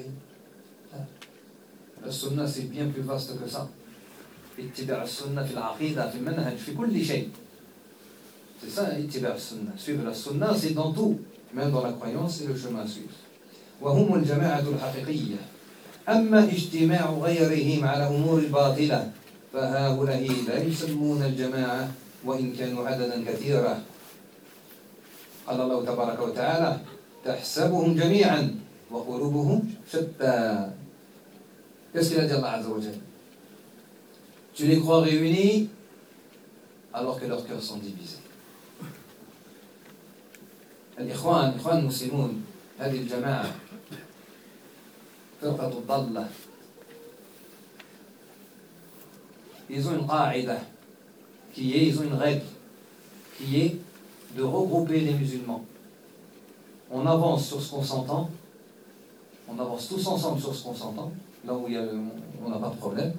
S1: La sunna, c'est bien plus vaste que ça. Ittiba' as-sunna fi al-aqida, fi al-manhaj, fi kulli shay. C'est ça, ittiba' as-sunna. Suivre la sunna, c'est dans tout, même dans la croyance, c'est le chemin à suivre. وهم الجماعة الحقيقية. أما اجتماع غيرهم على أمور الباطلة فهؤلاء لا يسمون الجماعة وإن كانوا عددا كثيرا. قال الله تبارك وتعالى تحسبهم جميعا وقلوبهم شتى. Qu'est-ce qu'il a dit Allah Azza wa Jalla? Tu les crois réunis alors que leurs cœurs sont divisés. الإخوان الإخوان المسلمون هذه الجماعة فرقة الضالة. Ils ont une qaïda qui est, ils ont une règle qui est de regrouper les musulmans. On avance sur ce qu'on s'entend, on avance tous ensemble sur ce qu'on s'entend, là où il y a, on n'a pas de problème.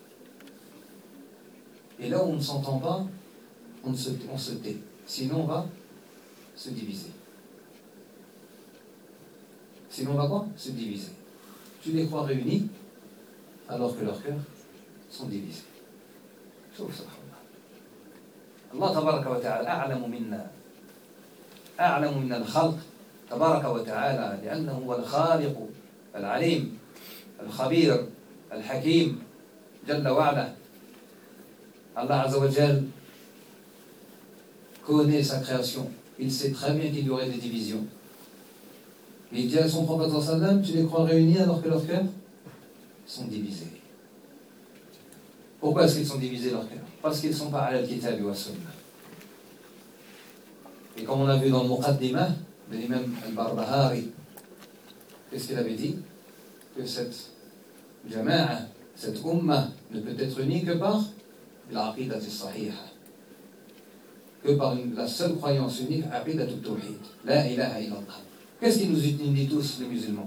S1: Et là où on ne s'entend pas, on se, on se tait. Sinon on va se diviser. Sinon on va quoi? Se diviser. Tu les crois réunis alors que leurs cœurs sont divisés. شوف سبحان الله. الله تبارك وتعالى أعلم منا أعلم من الخلق تبارك وتعالى لأنه هو الخالق العليم الخبير الحكيم جل وعلا. Allah Azza wa Jal connaît sa création. Il sait très bien qu'il y aurait des divisions. Il dit à son prophète sallallahu alayhi wa sallam, tu les crois réunis alors que leurs cœurs sont divisés. Pourquoi est-ce qu'ils sont divisés leurs cœurs? Parce qu'ils ne sont pas à al-kitab wa sunnah. Et comme on a vu dans le Muqaddimah de l'imam al-Barbahari, qu'est-ce qu'il avait dit? Que cette jama'a, cette umma ne peut être unie que par l'aqidat as-sahiha, que par une, la seule croyance unique, aqidat at-tawhid, la ilaha illallah. Qu'est-ce qui nous unit tous les musulmans?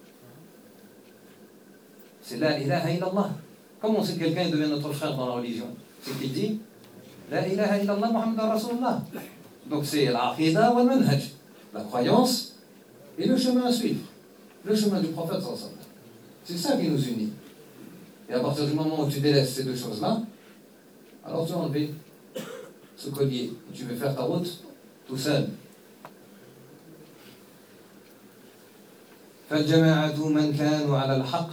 S1: C'est la ilaha illallah. Comment c'est que quelqu'un devient notre frère dans la religion? C'est qu'il dit la ilaha illallah Muhammadan Rasulullah. Donc c'est l'aqidah wal manhaj, la croyance et le chemin à suivre, le chemin du prophète sallallahu alayhi wa sallam. C'est ça qui nous unit. Et à partir du moment où tu délaisses ces deux choses-là, alors tu as enlevé ce collier. Tu veux faire ta route tout seul. فالجماعة من كانوا على الحق.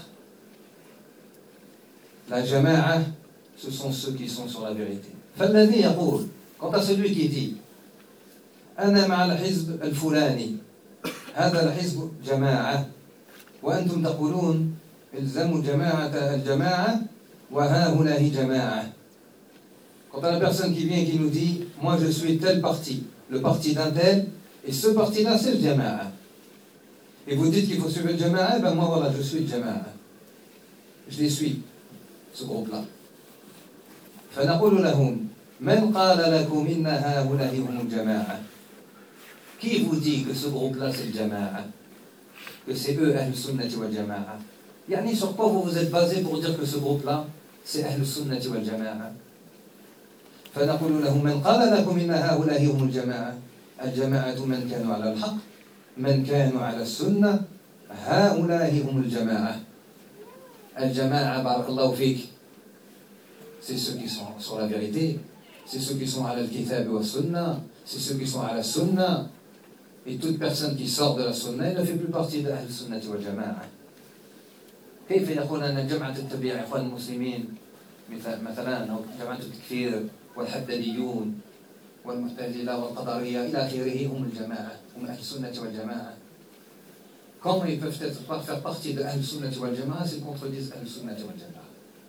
S1: La jama'a, ce sont ceux qui sont sur la vérité. فالذي يقول, quant à celui qui dit أنا مع الحزب الفلاني هذا الحزب جماعة وأنتم تقولون الزموا جماعة الجماعة وهؤلاء جماعة. Quant à la personne qui vient et qui nous dit moi je suis tel parti, le parti d'un tel, et ce parti-là c'est le jama'a. Et vous dites qu'il faut suivre le jama'a, ben moi voilà, je suis le jama'a. Je les suis, ce groupe-là. فنقول لهم من قال لكم إن هؤلاء هم الجماعة. Qui vous dit que ce groupe-là c'est le jama'a, que c'est eux ahl sunnati wal jama'a? Yani sur quoi vous vous êtes basé pour dire que ce groupe-là, c'est Ahl Sunnati wal Jama'a? فنقول له من قال لكم إن هؤلاء هم الجماعة؟ الجماعة من كانوا على الحق من كانوا على السنة هؤلاء هم الجماعة. الجماعة بارك الله فيك, c'est ceux qui sont sur la vérité, c'est ceux qui sont à al-kitab wa sunna, c'est ceux qui sont à la sunna. Et toute personne qui sort de la sunna, elle ne fait plus partie de Ahl Sunnati wal Jama'a. كيف يقول أن جماعة التبليغ إخوان المسلمين مثلا أو جماعة التكفير والحداديون والمعتزلة والقدرية إلى آخره هم الجماعة, هم أهل السنة والجماعة. Comment ils peuvent être, pas faire partie de Ahl Sunnah wal Jama'a s'ils contredisent Ahl Sunnah wal Jama'a?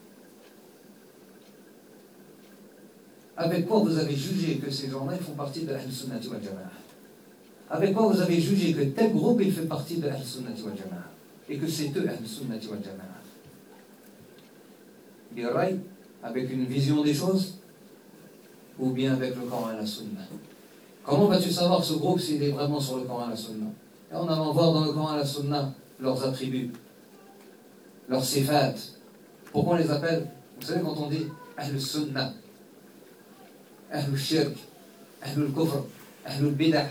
S1: Avec quoi vous avez jugé que ces gens-là font partie de Ahl Sunnah wal Jama'a? Avec quoi vous avez jugé que tel groupe il fait partie de Ahl Sunnah wal Jama'a et que c'est eux Ahl Sunnah wal Jama'a? Des rails avec une vision des choses ou bien avec le Coran et la Sunna? Comment vas-tu savoir ce groupe s'il est vraiment sur le Coran et la Sunna? Et en allant voir dans le Coran et la Sunna leurs attributs, leurs sifat. Pourquoi on les appelle? Vous savez, quand on dit Ahl Sunna, Ahl Shirk, Ahl Kufr, Ahl Bid'ah,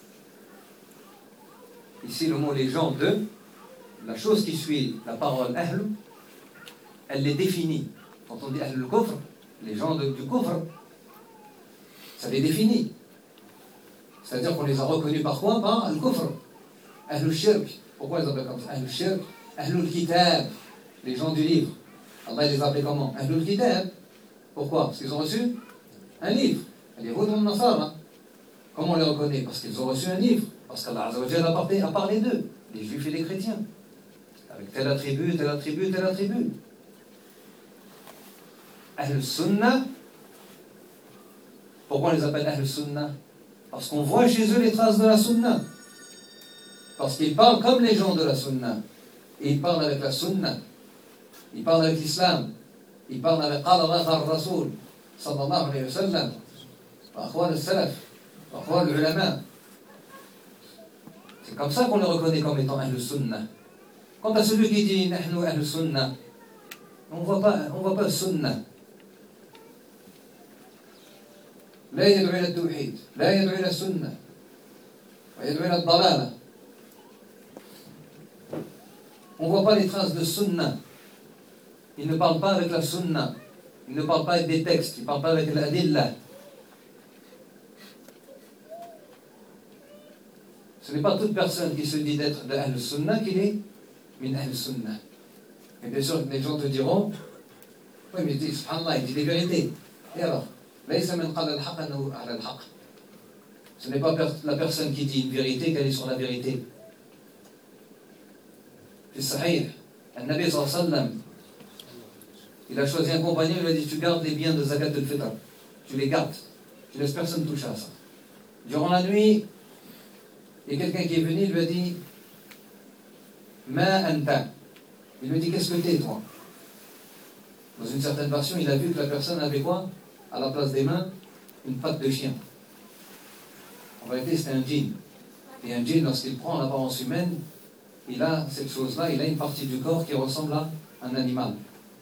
S1: ici le mot les gens de, la chose qui suit la parole Ahl, elle les définit. Quand on dit Ahl Kufr, les gens de, du Kufr, ça les définit. C'est-à-dire qu'on les a reconnus par quoi? Par Al-Kufr. Ahl Shirk, pourquoi ils appellent comme ça? Ahl Shirk, Ahl Kitab, les gens du livre. Allah les a appelés comment? Ahl Kitab. Pourquoi? Parce qu'ils ont reçu un livre. Les Houds et Nasara. Comment on les reconnaît? Parce qu'ils ont reçu un livre. Parce qu'Allah Azza wa Jalla a parlé d'eux, les juifs et les chrétiens. Avec tel attribut, tel attribut, tel attribut. Ahl Sunnah. Pourquoi on les appelle Ahl Sunnah? Parce qu'on voit chez eux les traces de la Sunna. Parce qu'ils parlent comme les gens de la Sunna. Et ils parlent avec la Sunna. Ils parlent avec l'islam. Ils parlent avec Qala Allah Qala Rasoul sallallahu alayhi wa sallam. Wa akhwan al-salaf. Wa akhwan al-ulama. C'est comme ça qu'on les reconnaît comme étant Ahl Sunnah. Quant à celui qui dit Nahnu Ahl Sunnah, on ne voit pas, on voit pas le Sunnah. لا يدعو إلى التوحيد لا يدعو إلى السنة ويدعو إلى الضلالة. On ne voit pas les traces de Sunna. Il ne parle pas avec la Sunna. Il ne parle pas avec des textes. Il ne parle pas avec l'adillah. Ce n'est pas toute personne qui se dit d'être de Ahl Sunnah qu'il est min Ahl Sunnah. Et bien sûr, les gens te diront, oui mais il dit, subhanallah, il dit des vérités. Et alors? Ce n'est pas la personne qui dit une vérité qu'elle est sur la vérité. C'est sahih. Le Nabi sallallahu alayhi wa sallam, il a choisi un compagnon, il lui a dit, tu gardes les biens de Zakat al-Fitr. Tu les gardes. Tu laisses personne toucher à ça. Durant la nuit, il y a quelqu'un qui est venu, il lui a dit, Ma anta. Il lui a dit, qu'est-ce que t'es, toi? Dans une certaine version, il a vu que la personne avait quoi? À la place des mains, une patte de chien. En réalité, c'est un djinn. Et un djinn, lorsqu'il prend l'apparence humaine, il a cette chose-là, il a une partie du corps qui ressemble à un animal.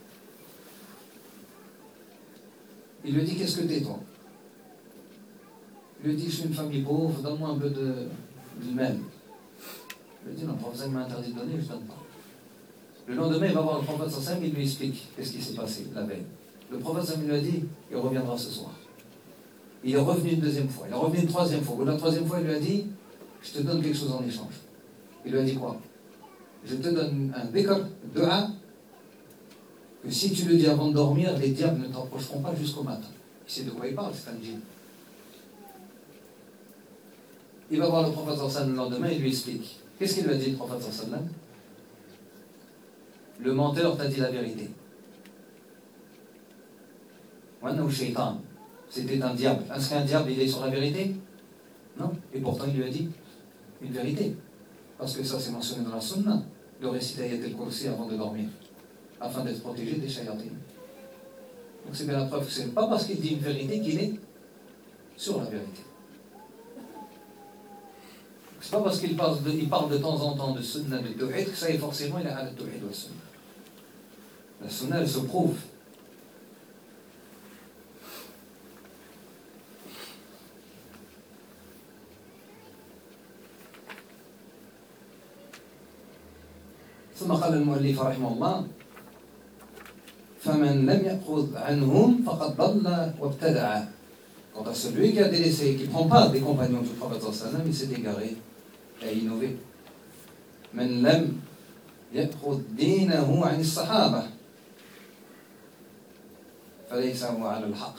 S1: Il lui dit, qu'est-ce que t'es, toi? Il lui dit, je suis une famille pauvre, donne-moi un peu de, de même. Il lui dit, non, le prophète m'a interdit de donner, je ne donne pas. Le lendemain, il va voir le prophète sallallahu alayhi wa sallam, il lui explique qu'est-ce qui s'est passé la veille. Le prophète sallallahu alayhi wa sallam lui a dit, il reviendra ce soir. Il est revenu une deuxième fois, il est revenu une troisième fois. La troisième fois, il lui a dit, je te donne quelque chose en échange. Il lui a dit quoi? Je te donne un dhikr, dua, que si tu le dis avant de dormir, les diables ne t'approcheront pas jusqu'au matin. Il sait de quoi il parle, c'est un djinn. Il va voir le prophète sallallahu alayhi wa sallam le lendemain, il lui explique. Qu'est-ce qu'il lui a dit, le prophète sallallahu alayhi wa sallam? Le menteur t'a dit la vérité. C'était un diable. Est-ce qu'un diable, il est sur la vérité? Non. Et pourtant, il lui a dit une vérité. Parce que ça, c'est mentionné dans la Sunna, de réciter Ayat al-Kursi avant de dormir, afin d'être protégé des shayatines. Donc c'est bien la preuve que ce n'est pas parce qu'il dit une vérité qu'il est sur la vérité. C'est pas parce qu'il parle, de, il parle de temps en temps de sunna, de tawhid, que ça est forcément il est à la tawhid ou la sunna. La sunna, elle se prouve. ثم قال المؤلف رحمه الله فمن لم يأخذ عنهم فقد ضل وابتدع. Quant à celui qui a délaissé, qui ne prend pas des compagnons du prophète sallallahu alayhi wa sallam, il s'est égaré et a innové. من لم يأخذ دينه عن الصحابة فليس هو على الحق.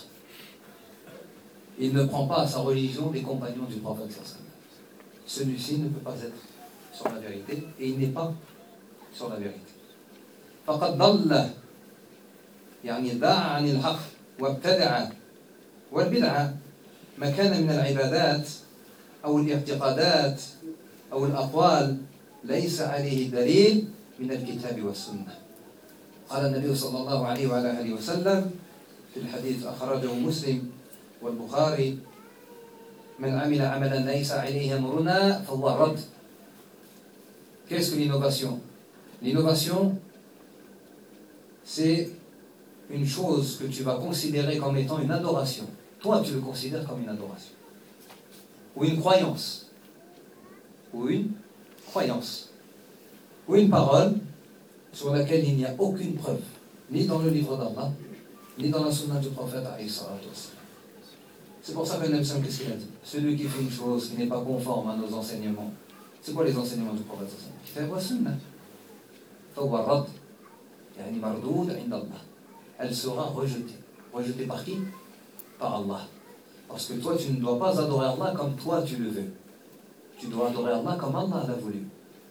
S1: Il ne prend pas sa religion des compagnons du prophète sallallahu alayhi wa sallam. Celui-ci ne peut pas être sur la vérité et il n'est pas sur la vérité. فقد ضل يعني ضاع عن الحق وابتدع. والبدعة ما كان من العبادات أو الاعتقادات أو الأقوال ليس عليه دليل من الكتاب والسنة. قال النبي صلى الله عليه وعلى آله وسلم في الحديث أخرجه مسلم والبخاري من عمل عملا ليس عليه أمرنا فهو رد. Qu'est-ce que l'innovation? L'innovation, c'est une chose que tu vas considérer comme étant une adoration. Toi, tu le considères comme une adoration. Ou une croyance. Ou une croyance. Ou une parole sur laquelle il n'y a aucune preuve, ni dans le livre d'Allah, ni dans la sunna du prophète. C'est pour ça que Nabi sallam, qu'est-ce qu'il a dit? Celui qui fait une chose qui n'est pas conforme à nos enseignements. C'est quoi les enseignements du prophète? Kitab wa sunna. Fawa rad. Yani mardoud inda Allah. Elle sera rejetée. Rejetée par qui? Par Allah. Parce que toi, tu ne dois pas adorer Allah comme toi tu le veux. Tu dois adorer Allah comme Allah l'a voulu.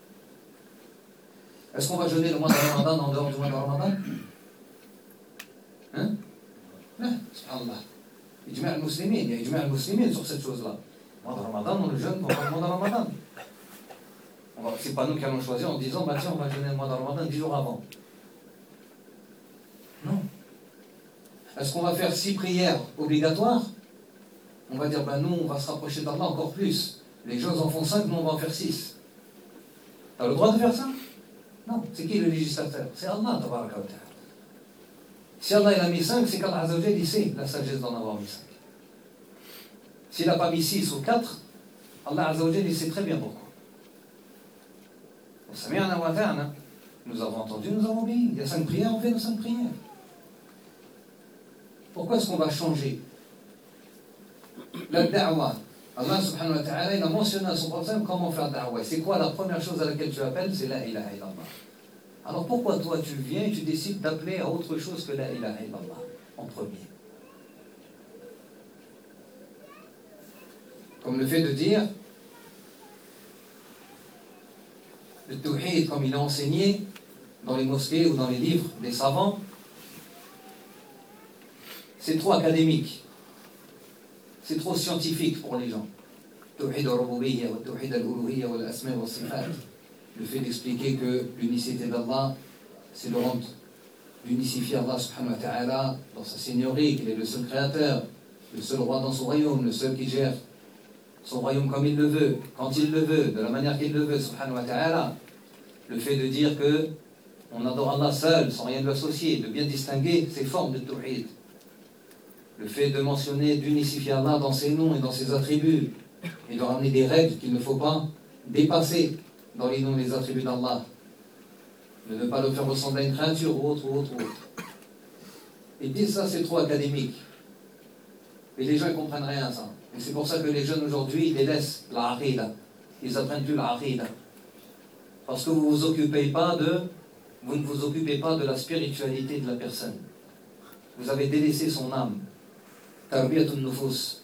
S1: Est-ce qu'on va jeûner le mois de Ramadan en dehors du mois de Ramadan? Hein? Non, subhanallah. Ijma' al-Muslimin, il y a Ijma' al-Muslimin sur cette chose-là. Le mois de Ramadan, on le jeûne pour le mois de Ramadan. Ce n'est pas nous qui allons choisir en disant, bah tiens, on va jeûner le mois de Ramadan dix jours avant. Non. Est-ce qu'on va faire six prières obligatoires? On va dire, ben nous, on va se rapprocher d'Allah encore plus. Les gens en font cinq, nous, on va en faire six. Tu as le droit de faire ça? Non. C'est qui le législateur? C'est Allah, tabaraka wa ta'ala. Si Allah il a mis cinq, c'est qu'Allah Azza wa Jalla, il sait la sagesse d'en avoir mis cinq. S'il n'a pas mis six ou quatre, Allah Azza wa Jalla, il sait très bien pourquoi. Nous avons entendu, nous avons obéi. Il y a cinq prières, on fait nos cinq prières. Pourquoi est-ce qu'on va changer? La da'wa. Allah subhanahu wa ta'ala, il a mentionné à son prophète comment faire da'wa. C'est quoi la première chose à laquelle tu appelles? C'est la ilaha illallah. Alors pourquoi toi tu viens et tu décides d'appeler à autre chose que la ilaha illallah en premier? Comme le fait de dire le tawhid comme il est enseigné dans les mosquées ou dans les livres des savants, c'est trop académique, c'est trop scientifique pour les gens. Tawhid al-rububiyya, tawhid al-uluhiyya, wal-asma wa sifat. Le fait d'expliquer que l'unicité d'Allah, c'est de rendre, d'unifier Allah subhanahu wa ta'ala dans sa seigneurie, qu'il est le seul créateur, le seul roi dans son royaume, le seul qui gère son royaume comme il le veut, quand il le veut, de la manière qu'il le veut, subhanahu wa ta'ala. Le fait de dire que on adore Allah seul, sans rien lui associer, de bien distinguer ces formes de tawhid. Le fait de mentionner, d'unifier Allah dans ses noms et dans ses attributs, et de ramener des règles qu'il ne faut pas dépasser dans les noms et les attributs d'Allah. De ne pas le faire ressembler à une créature ou autre, ou autre, ou autre. Et dire ça, c'est trop académique. Et les gens ne comprennent rien à ça. Et c'est pour ça que les jeunes aujourd'hui, ils délaissent la aqidah. Ils n'apprennent plus la aqidah. Parce que vous vous occupez pas de, vous ne vous occupez pas de la spiritualité de la personne. Vous avez délaissé son âme. Tarbiyatun nufus.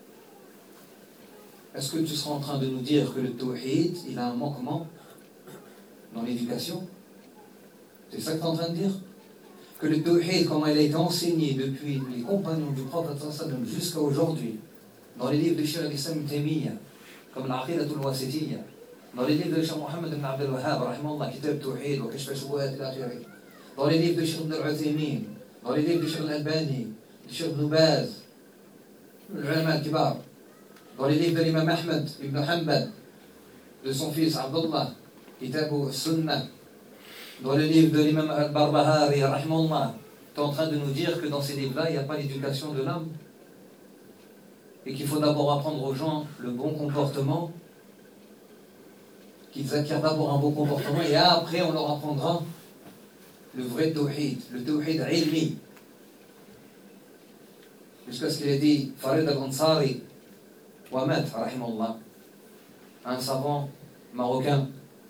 S1: Est-ce que tu seras en train de nous dire que le tawhid, il a un manquement dans l'éducation? C'est ça que tu es en train de dire? Que le tawhid, comme elle a été enseignée depuis les compagnons du prophète jusqu'à aujourd'hui, dans les livres de Cheikh al-Islam ibn Taymiyyah, comme l'Aqidatul Wasitiyya, dans les livres de Cheikh Mohammed ibn Abdel Wahhab, rahimahullah, Kitab Tawhid, wa Kashf al-Shubuhat ila akhirih, dans les livres de Cheikh Ibn al-Uthaymin, dans les livres de Cheikh al-Albani, de Cheikh Ibn Baz, l'ulama al-kibar, dans les livres de l'imam Ahmed ibn Hanbal, de son fils Abdullah, Kitab al-Sunnah, dans le livre de l'imam al-Barbahari, rahimahullah, est en train de nous dire que dans ces livres-là, il n'y a pas l'éducation de l'âme et qu'il faut d'abord apprendre aux gens le bon comportement, qu'ils acquièrent d'abord un bon comportement et après on leur apprendra le vrai tawhid, le tawhid ilmi. Jusqu'à ce qu'il ait dit Farid al-Ansari, Wamat, rahimahullah, un savant marocain,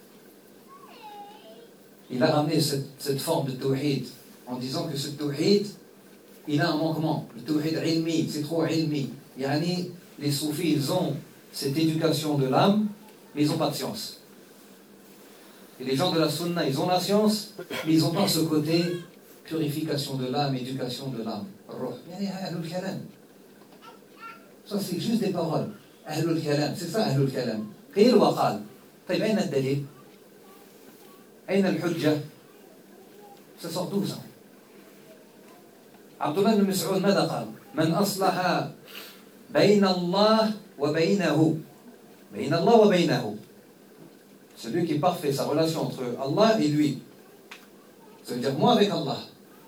S1: il a ramené cette, cette forme de tawhid en disant que ce tawhid, il a un manquement. Le tawhid ilmi, c'est trop ilmi. Yani, les soufis, ils ont cette éducation de l'âme, mais ils n'ont pas de science. Et les gens de la sunna, ils ont la science, mais ils n'ont pas ce côté purification de l'âme, éducation de l'âme. Yani, ahlul kalam. Ça, c'est juste des paroles. Ahlul kalam, c'est ça ahlul kalam. Qil wa qal. طيب أين الدليل؟ أين الحجة؟ Ça sort d'où ça? عبد الله بن مسعود ماذا قال؟ من أصلح بين الله وبينه بين الله وبينه. Celui qui est parfait, sa relation entre Allah et lui. Ça veut dire moi avec Allah.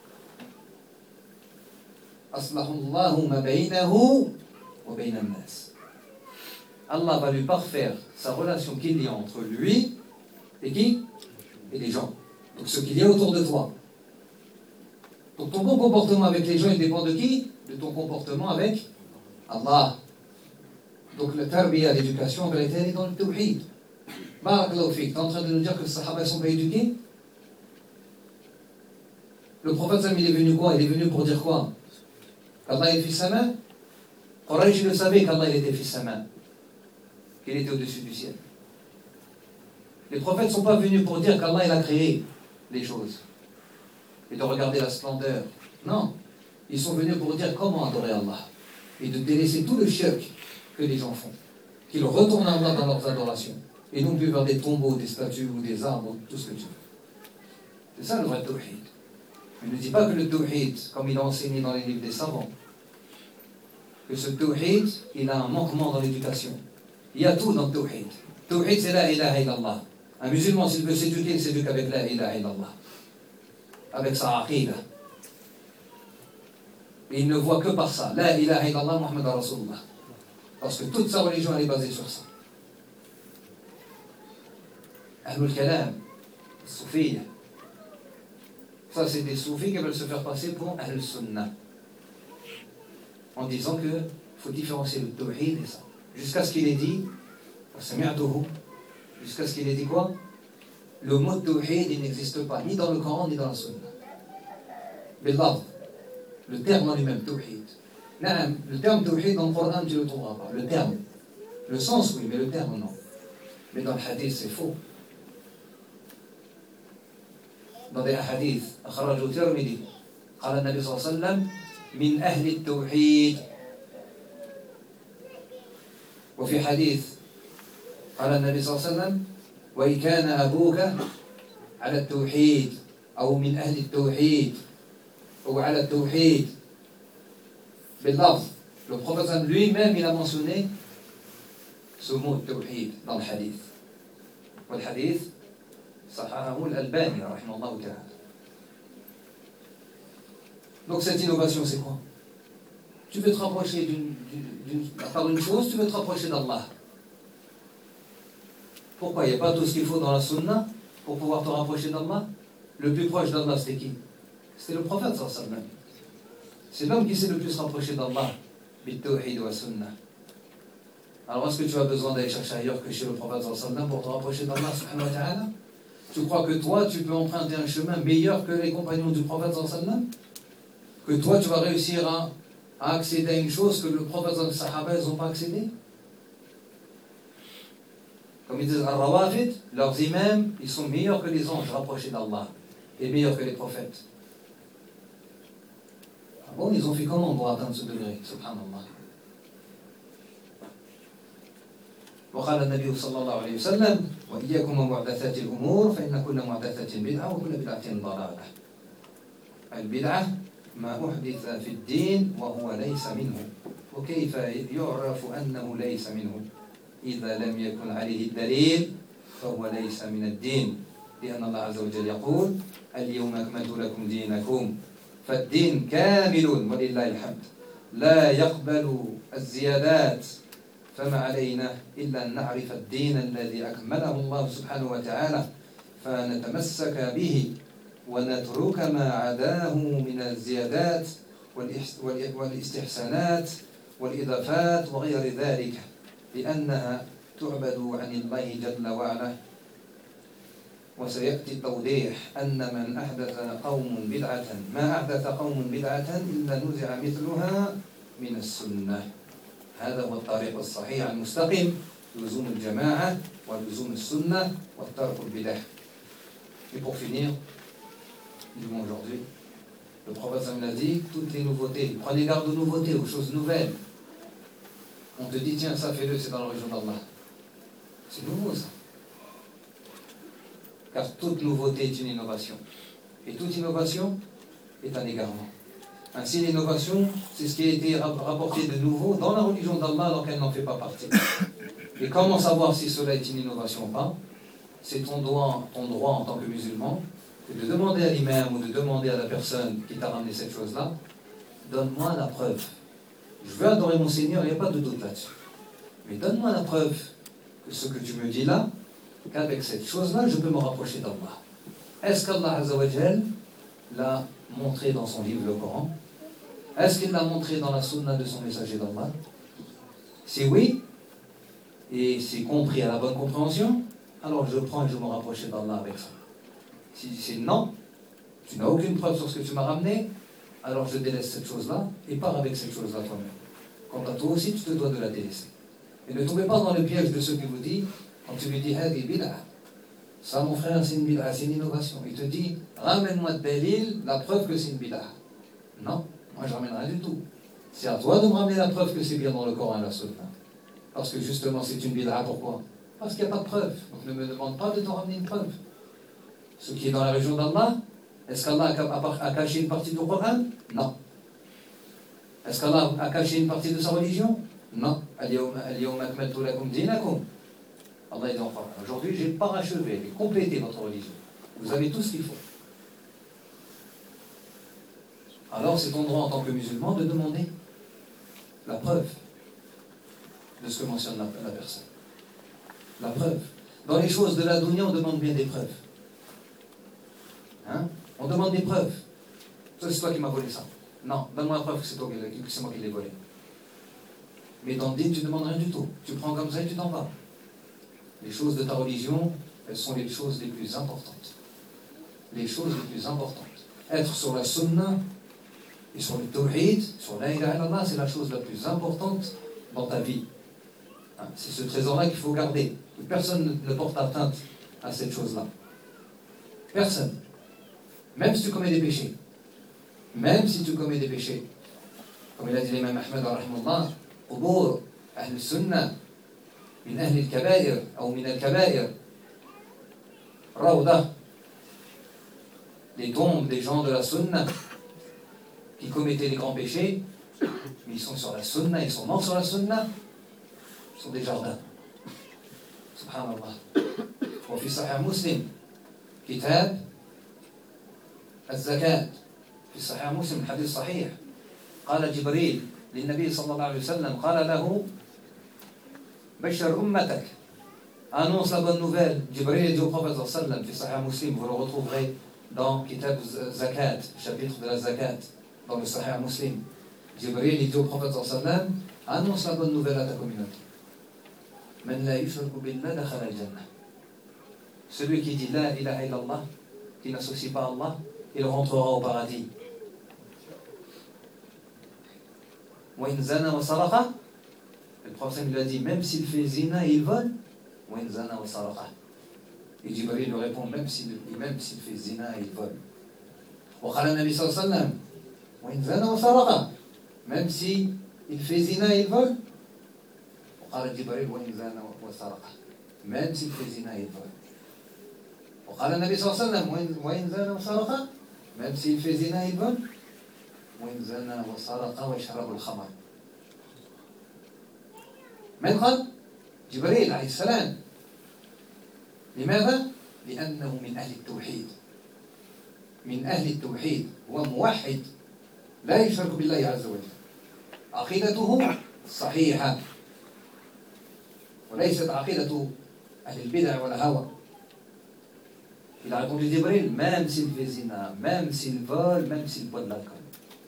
S1: أصلح الله ما بينه وبين الناس. Allah va lui parfaire sa relation qu'il y a entre lui et qui? Et les gens. Donc ce qu'il y a autour de toi. Donc ton bon comportement avec les gens, il dépend de qui? De ton comportement avec Allah. Donc le tarbiya, l'éducation, en vérité, elle est dans le tawhid. Barakallahu fik. Tu es en train de nous dire que les sahaba ne sont pas éduqués? Le prophète Sam, il est venu quoi? Il est venu pour dire quoi? Qu'Allah est fils sama? Quraysh le savait qu'Allah était fils sama, qu'il était au-dessus du ciel. Les prophètes ne sont pas venus pour dire qu'Allah il a créé les choses et de regarder la splendeur. Non, ils sont venus pour dire comment adorer Allah et de délaisser tout le shirk que les gens font, qu'ils retournent à Allah dans leurs adorations et non plus vers des tombeaux, des statues ou des arbres, tout ce que tu veux. C'est ça le vrai tawhid. Mais ne dis pas que le tawhid, comme il a enseigné dans les livres des savants, que ce tawhid, il a un manquement dans l'éducation. Il y a tout dans le tawhid. Tawhid, c'est la ilaha illallah. Un musulman, s'il veut s'éduquer, il s'éduque avec la ilaha illallah, avec sa aqidah. Et il ne voit que par ça. La ilaha illallah Muhammad Rasulullah. Parce que toute sa religion, elle est basée sur ça. Ahlul Kalam, Soufiyya. Ça, c'est des soufis qui veulent se faire passer pour Ahl Sunnah. En disant qu'il faut différencier le tawhid et ça. Jusqu'à ce qu'il ait dit, jusqu'à ce qu'il ait dit quoi? Le mot tawhid, il n'existe pas, ni dans le Coran, ni dans la Sunna. Billah, le terme en lui-même, tawhid. Non, le terme tawhid dans le Coran, tu ne le trouveras pas. Le terme. Le sens, oui, mais le terme, non. Mais dans le hadith, c'est faux. Dans des hadiths, أخرجه الترمذي قال النبي صلى الله عليه وسلم من أهل التوحيد. وفي حديث قال النبي صلى الله عليه وسلم وإن كان أبوك على التوحيد أو من أهل التوحيد أو على التوحيد باللفظ. Le prophète lui-même il a mentionné ce mot tawhid dans le hadith. والحديث صححه الألباني رحمه الله تعالى. Donc cette innovation c'est quoi? Tu veux te rapprocher d'une, d'une, par une chose, tu veux te rapprocher d'Allah. Pourquoi? Il n'y a pas tout ce qu'il faut dans la sunna pour pouvoir te rapprocher d'Allah. Le plus proche d'Allah, c'était qui? C'était le prophète sallallahu alayhi wa sallam. C'est l'homme qui s'est le plus rapproché d'Allah. Bit-tawhid wa sunnah. Alors est-ce que tu as besoin d'aller chercher ailleurs que chez le prophète sallallahu alayhi wa sallam pour te rapprocher d'Allah subhanahu wa ta'ala? Tu crois que toi, tu peux emprunter un chemin meilleur que les compagnons du prophète sallallahu alayhi wa sallam? Que toi, tu vas réussir à à accéder à une chose que le prophète et les sahaba n'ont pas accédé? Comme ils disent Al-Rawafid, leurs imams, ils sont meilleurs que les anges rapprochés d'Allah et meilleurs que les prophètes. Ah bon, ils ont fait comment pour atteindre ce degré? Subhanallah. وقال النبي صلى الله عليه وسلم وإياكم ومحدثات الأمور فإن كل محدثة بدعة وكل بدعة ضلالة. البدعة ما أحدث في الدين وهو ليس منه وكيف يعرف أنه ليس منه إذا لم يكن عليه الدليل فهو ليس من الدين لأن الله عز وجل يقول اليوم أكملت لكم دينكم فالدين كامل ولله الحمد لا يقبل الزيادات فما علينا إلا أن نعرف الدين الذي أكمله الله سبحانه وتعالى فنتمسك به ونترك ما عداه من الزيادات والاستحسانات والإضافات وغير ذلك لأنها تعبد عن الله جل وعلا. وسيأتي التوضيح أن من أحدث قوم بدعة ما أحدث قوم بدعة إلا نزع مثلها من السنة. هذا هو الطريق الصحيح المستقيم لزوم الجماعة ولزوم السنة والترك البدع. Et pour finir, du moins aujourd'hui, le prophète Sam l'a dit, toutes les nouveautés, prenez garde aux nouveautés, aux choses nouvelles. On te dit, tiens, ça fais-le, c'est dans la religion d'Allah. C'est nouveau ça. Car toute nouveauté est une innovation. Et toute innovation est un égarement. Ainsi, l'innovation, c'est ce qui a été rapporté de nouveau dans la religion d'Allah alors qu'elle n'en fait pas partie. Et comment savoir si cela est une innovation ou pas? C'est ton droit, ton droit en tant que musulman de demander à l'imam ou de demander à la personne qui t'a ramené cette chose-là, donne-moi la preuve. Je veux adorer mon Seigneur, il n'y a pas de doute là-dessus. Mais donne-moi la preuve que ce que tu me dis là, qu'avec cette chose-là, je peux me rapprocher d'Allah. Est-ce qu'Allah Azza wa Jal l'a montré dans son livre, le Coran? Est-ce qu'il l'a montré dans la sunna de son messager d'Allah? Si oui, et c'est compris à la bonne compréhension, alors je prends et je me rapproche d'Allah avec ça. Si c'est non, tu n'as aucune preuve sur ce que tu m'as ramené, alors je délaisse cette chose-là et pars avec cette chose-là toi-même. Quant à toi aussi, tu te dois de la délaisser. Et ne tombez pas dans le piège de ceux qui vous disent, quand tu lui dis, hadi bid'a, ça mon frère, c'est une bid'a, c'est une innovation. Il te dit, ramène-moi de Dalil, la preuve que c'est une bid'a. Non, moi je ramène rien du tout. C'est à toi de me ramener la preuve que c'est bien dans le Coran et la Sunna. Parce que justement, c'est une bid'a, pourquoi? Parce qu'il n'y a pas de preuve. Donc ne me demande pas de t'en ramener une preuve. Ce qui est dans la région d'Allah, est-ce qu'Allah a caché une partie du Coran? Non. Est-ce qu'Allah a caché une partie de sa religion? Non. Allah dit enfin, aujourd'hui j'ai parachevé, j'ai complété votre religion. Vous avez tout ce qu'il faut. Alors c'est ton droit en tant que musulman de demander la preuve de ce que mentionne la, la personne. La preuve. Dans les choses de la dunya, on demande bien des preuves. Hein? On demande des preuves. Ça, c'est toi qui m'as volé ça. Non, donne-moi la preuve que c'est toi qui, que c'est moi qui l'ai volé. Mais dans le dîn, tu ne demandes rien du tout. Tu prends comme ça et tu t'en vas. Les choses de ta religion, elles sont les choses les plus importantes. Les choses les plus importantes. Être sur la sunna et sur le tawhid, sur la ilaha illallah, c'est la chose la plus importante dans ta vie. Hein? C'est ce trésor-là qu'il faut garder. Personne ne porte atteinte à cette chose-là. Personne. Même si tu commets des péchés. Même si tu commets des péchés. Comme il a dit l'imam Ahmed, rahimahullah, قبور أهل السنة من أهل الكبائر أو من الكبائر روضة. Les tombes des gens de la sunna qui commettaient les grands péchés, mais ils sont sur la sunna, ils sont morts sur la sunna, ils sont des jardins. Subhanallah. وفي صحيح مسلم كتاب الزكاة في صحيح مسلم حديث صحيح قال جبريل للنبي صلى الله عليه وسلم قال له بشر أمتك annonce la bonne nouvelle. Jibril dit au prophète sallallahu alayhi wa sallam, في صحيح مسلم, vous le retrouverez dans Kitab Zakat, chapitre de la Zakat, dans le Sahih Muslim. Jibril dit au prophète sallallahu alayhi wa sallam, annonce la bonne nouvelle à ta communauté. Man la yushriku billah dakhala al-jannah. Celui qui dit la ilaha illallah, qui n'associe pas Allah, il rentrera au paradis. Wa in zana wa saraqa, le prophète lui a dit, même s'il fait zina et il vole, wa in zana wa saraqa. Et Jibril lui répond, même s'il, même s'il fait zina et il vole. Wa qala nabi sallallahu alayhi wa sallam, wa in zana wa saraqa, même s'il fait zina et il vole. Wa qala Jibril, wa in zana wa saraqa, même s'il fait zina et il vole. وقال النبي صلى الله عليه وسلم وإن زنى وسرق, même s'il fait zina il vole, وإن زنى وسرق ويشرب الخمر. من قال جبريل عليه السلام. لماذا؟ لأنه من أهل التوحيد، من أهل التوحيد، هو موحد لا يشرك بالله عز وجل، عقيدته صحيحة وليست عقيدة أهل البدع والهوى. Il a répondu Jibril, même s'il fait zina, même s'il vole, même s'il boit de l'alcool.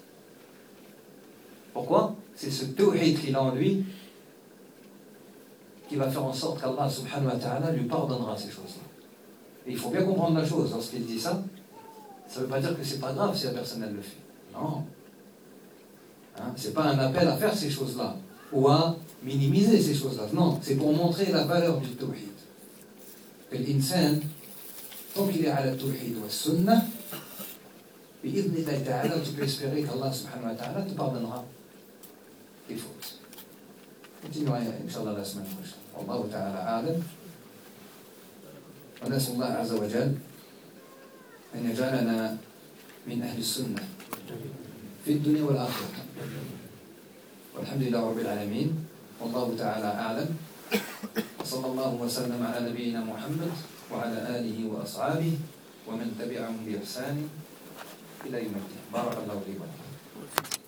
S1: Pourquoi? C'est ce tawhid qu'il a en lui qui va faire en sorte qu'Allah subhanahu wa ta'ala lui pardonnera ces choses-là. Et il faut bien comprendre la chose, lorsqu'il dit ça, ça ne veut pas dire que c'est pas grave si la personne elle le fait. Non. Hein? Ce n'est pas un appel à faire ces choses-là ou à minimiser ces choses-là. Non, c'est pour montrer la valeur du tawhid. Que l'insan, tant qu'il est à la tawhid ou à sunnah, bi'idhnillahi ta'ala, tu peux espérer qu'Allah subhanahu wa ta'ala te pardonnera tes fautes. Continuons Inch'Allah la semaine prochaine. Wallahu ta'ala a'lam. ونسأل الله عز وجل أن يجعلنا من أهل السنة في الدنيا والآخرة. والحمد لله رب العالمين، والله تعالى أعلم، وصلى الله وسلم على نبينا محمد وعلى آله وأصحابه ومن تبعهم بإحسان إلى يوم الدين. بارك الله فيكم.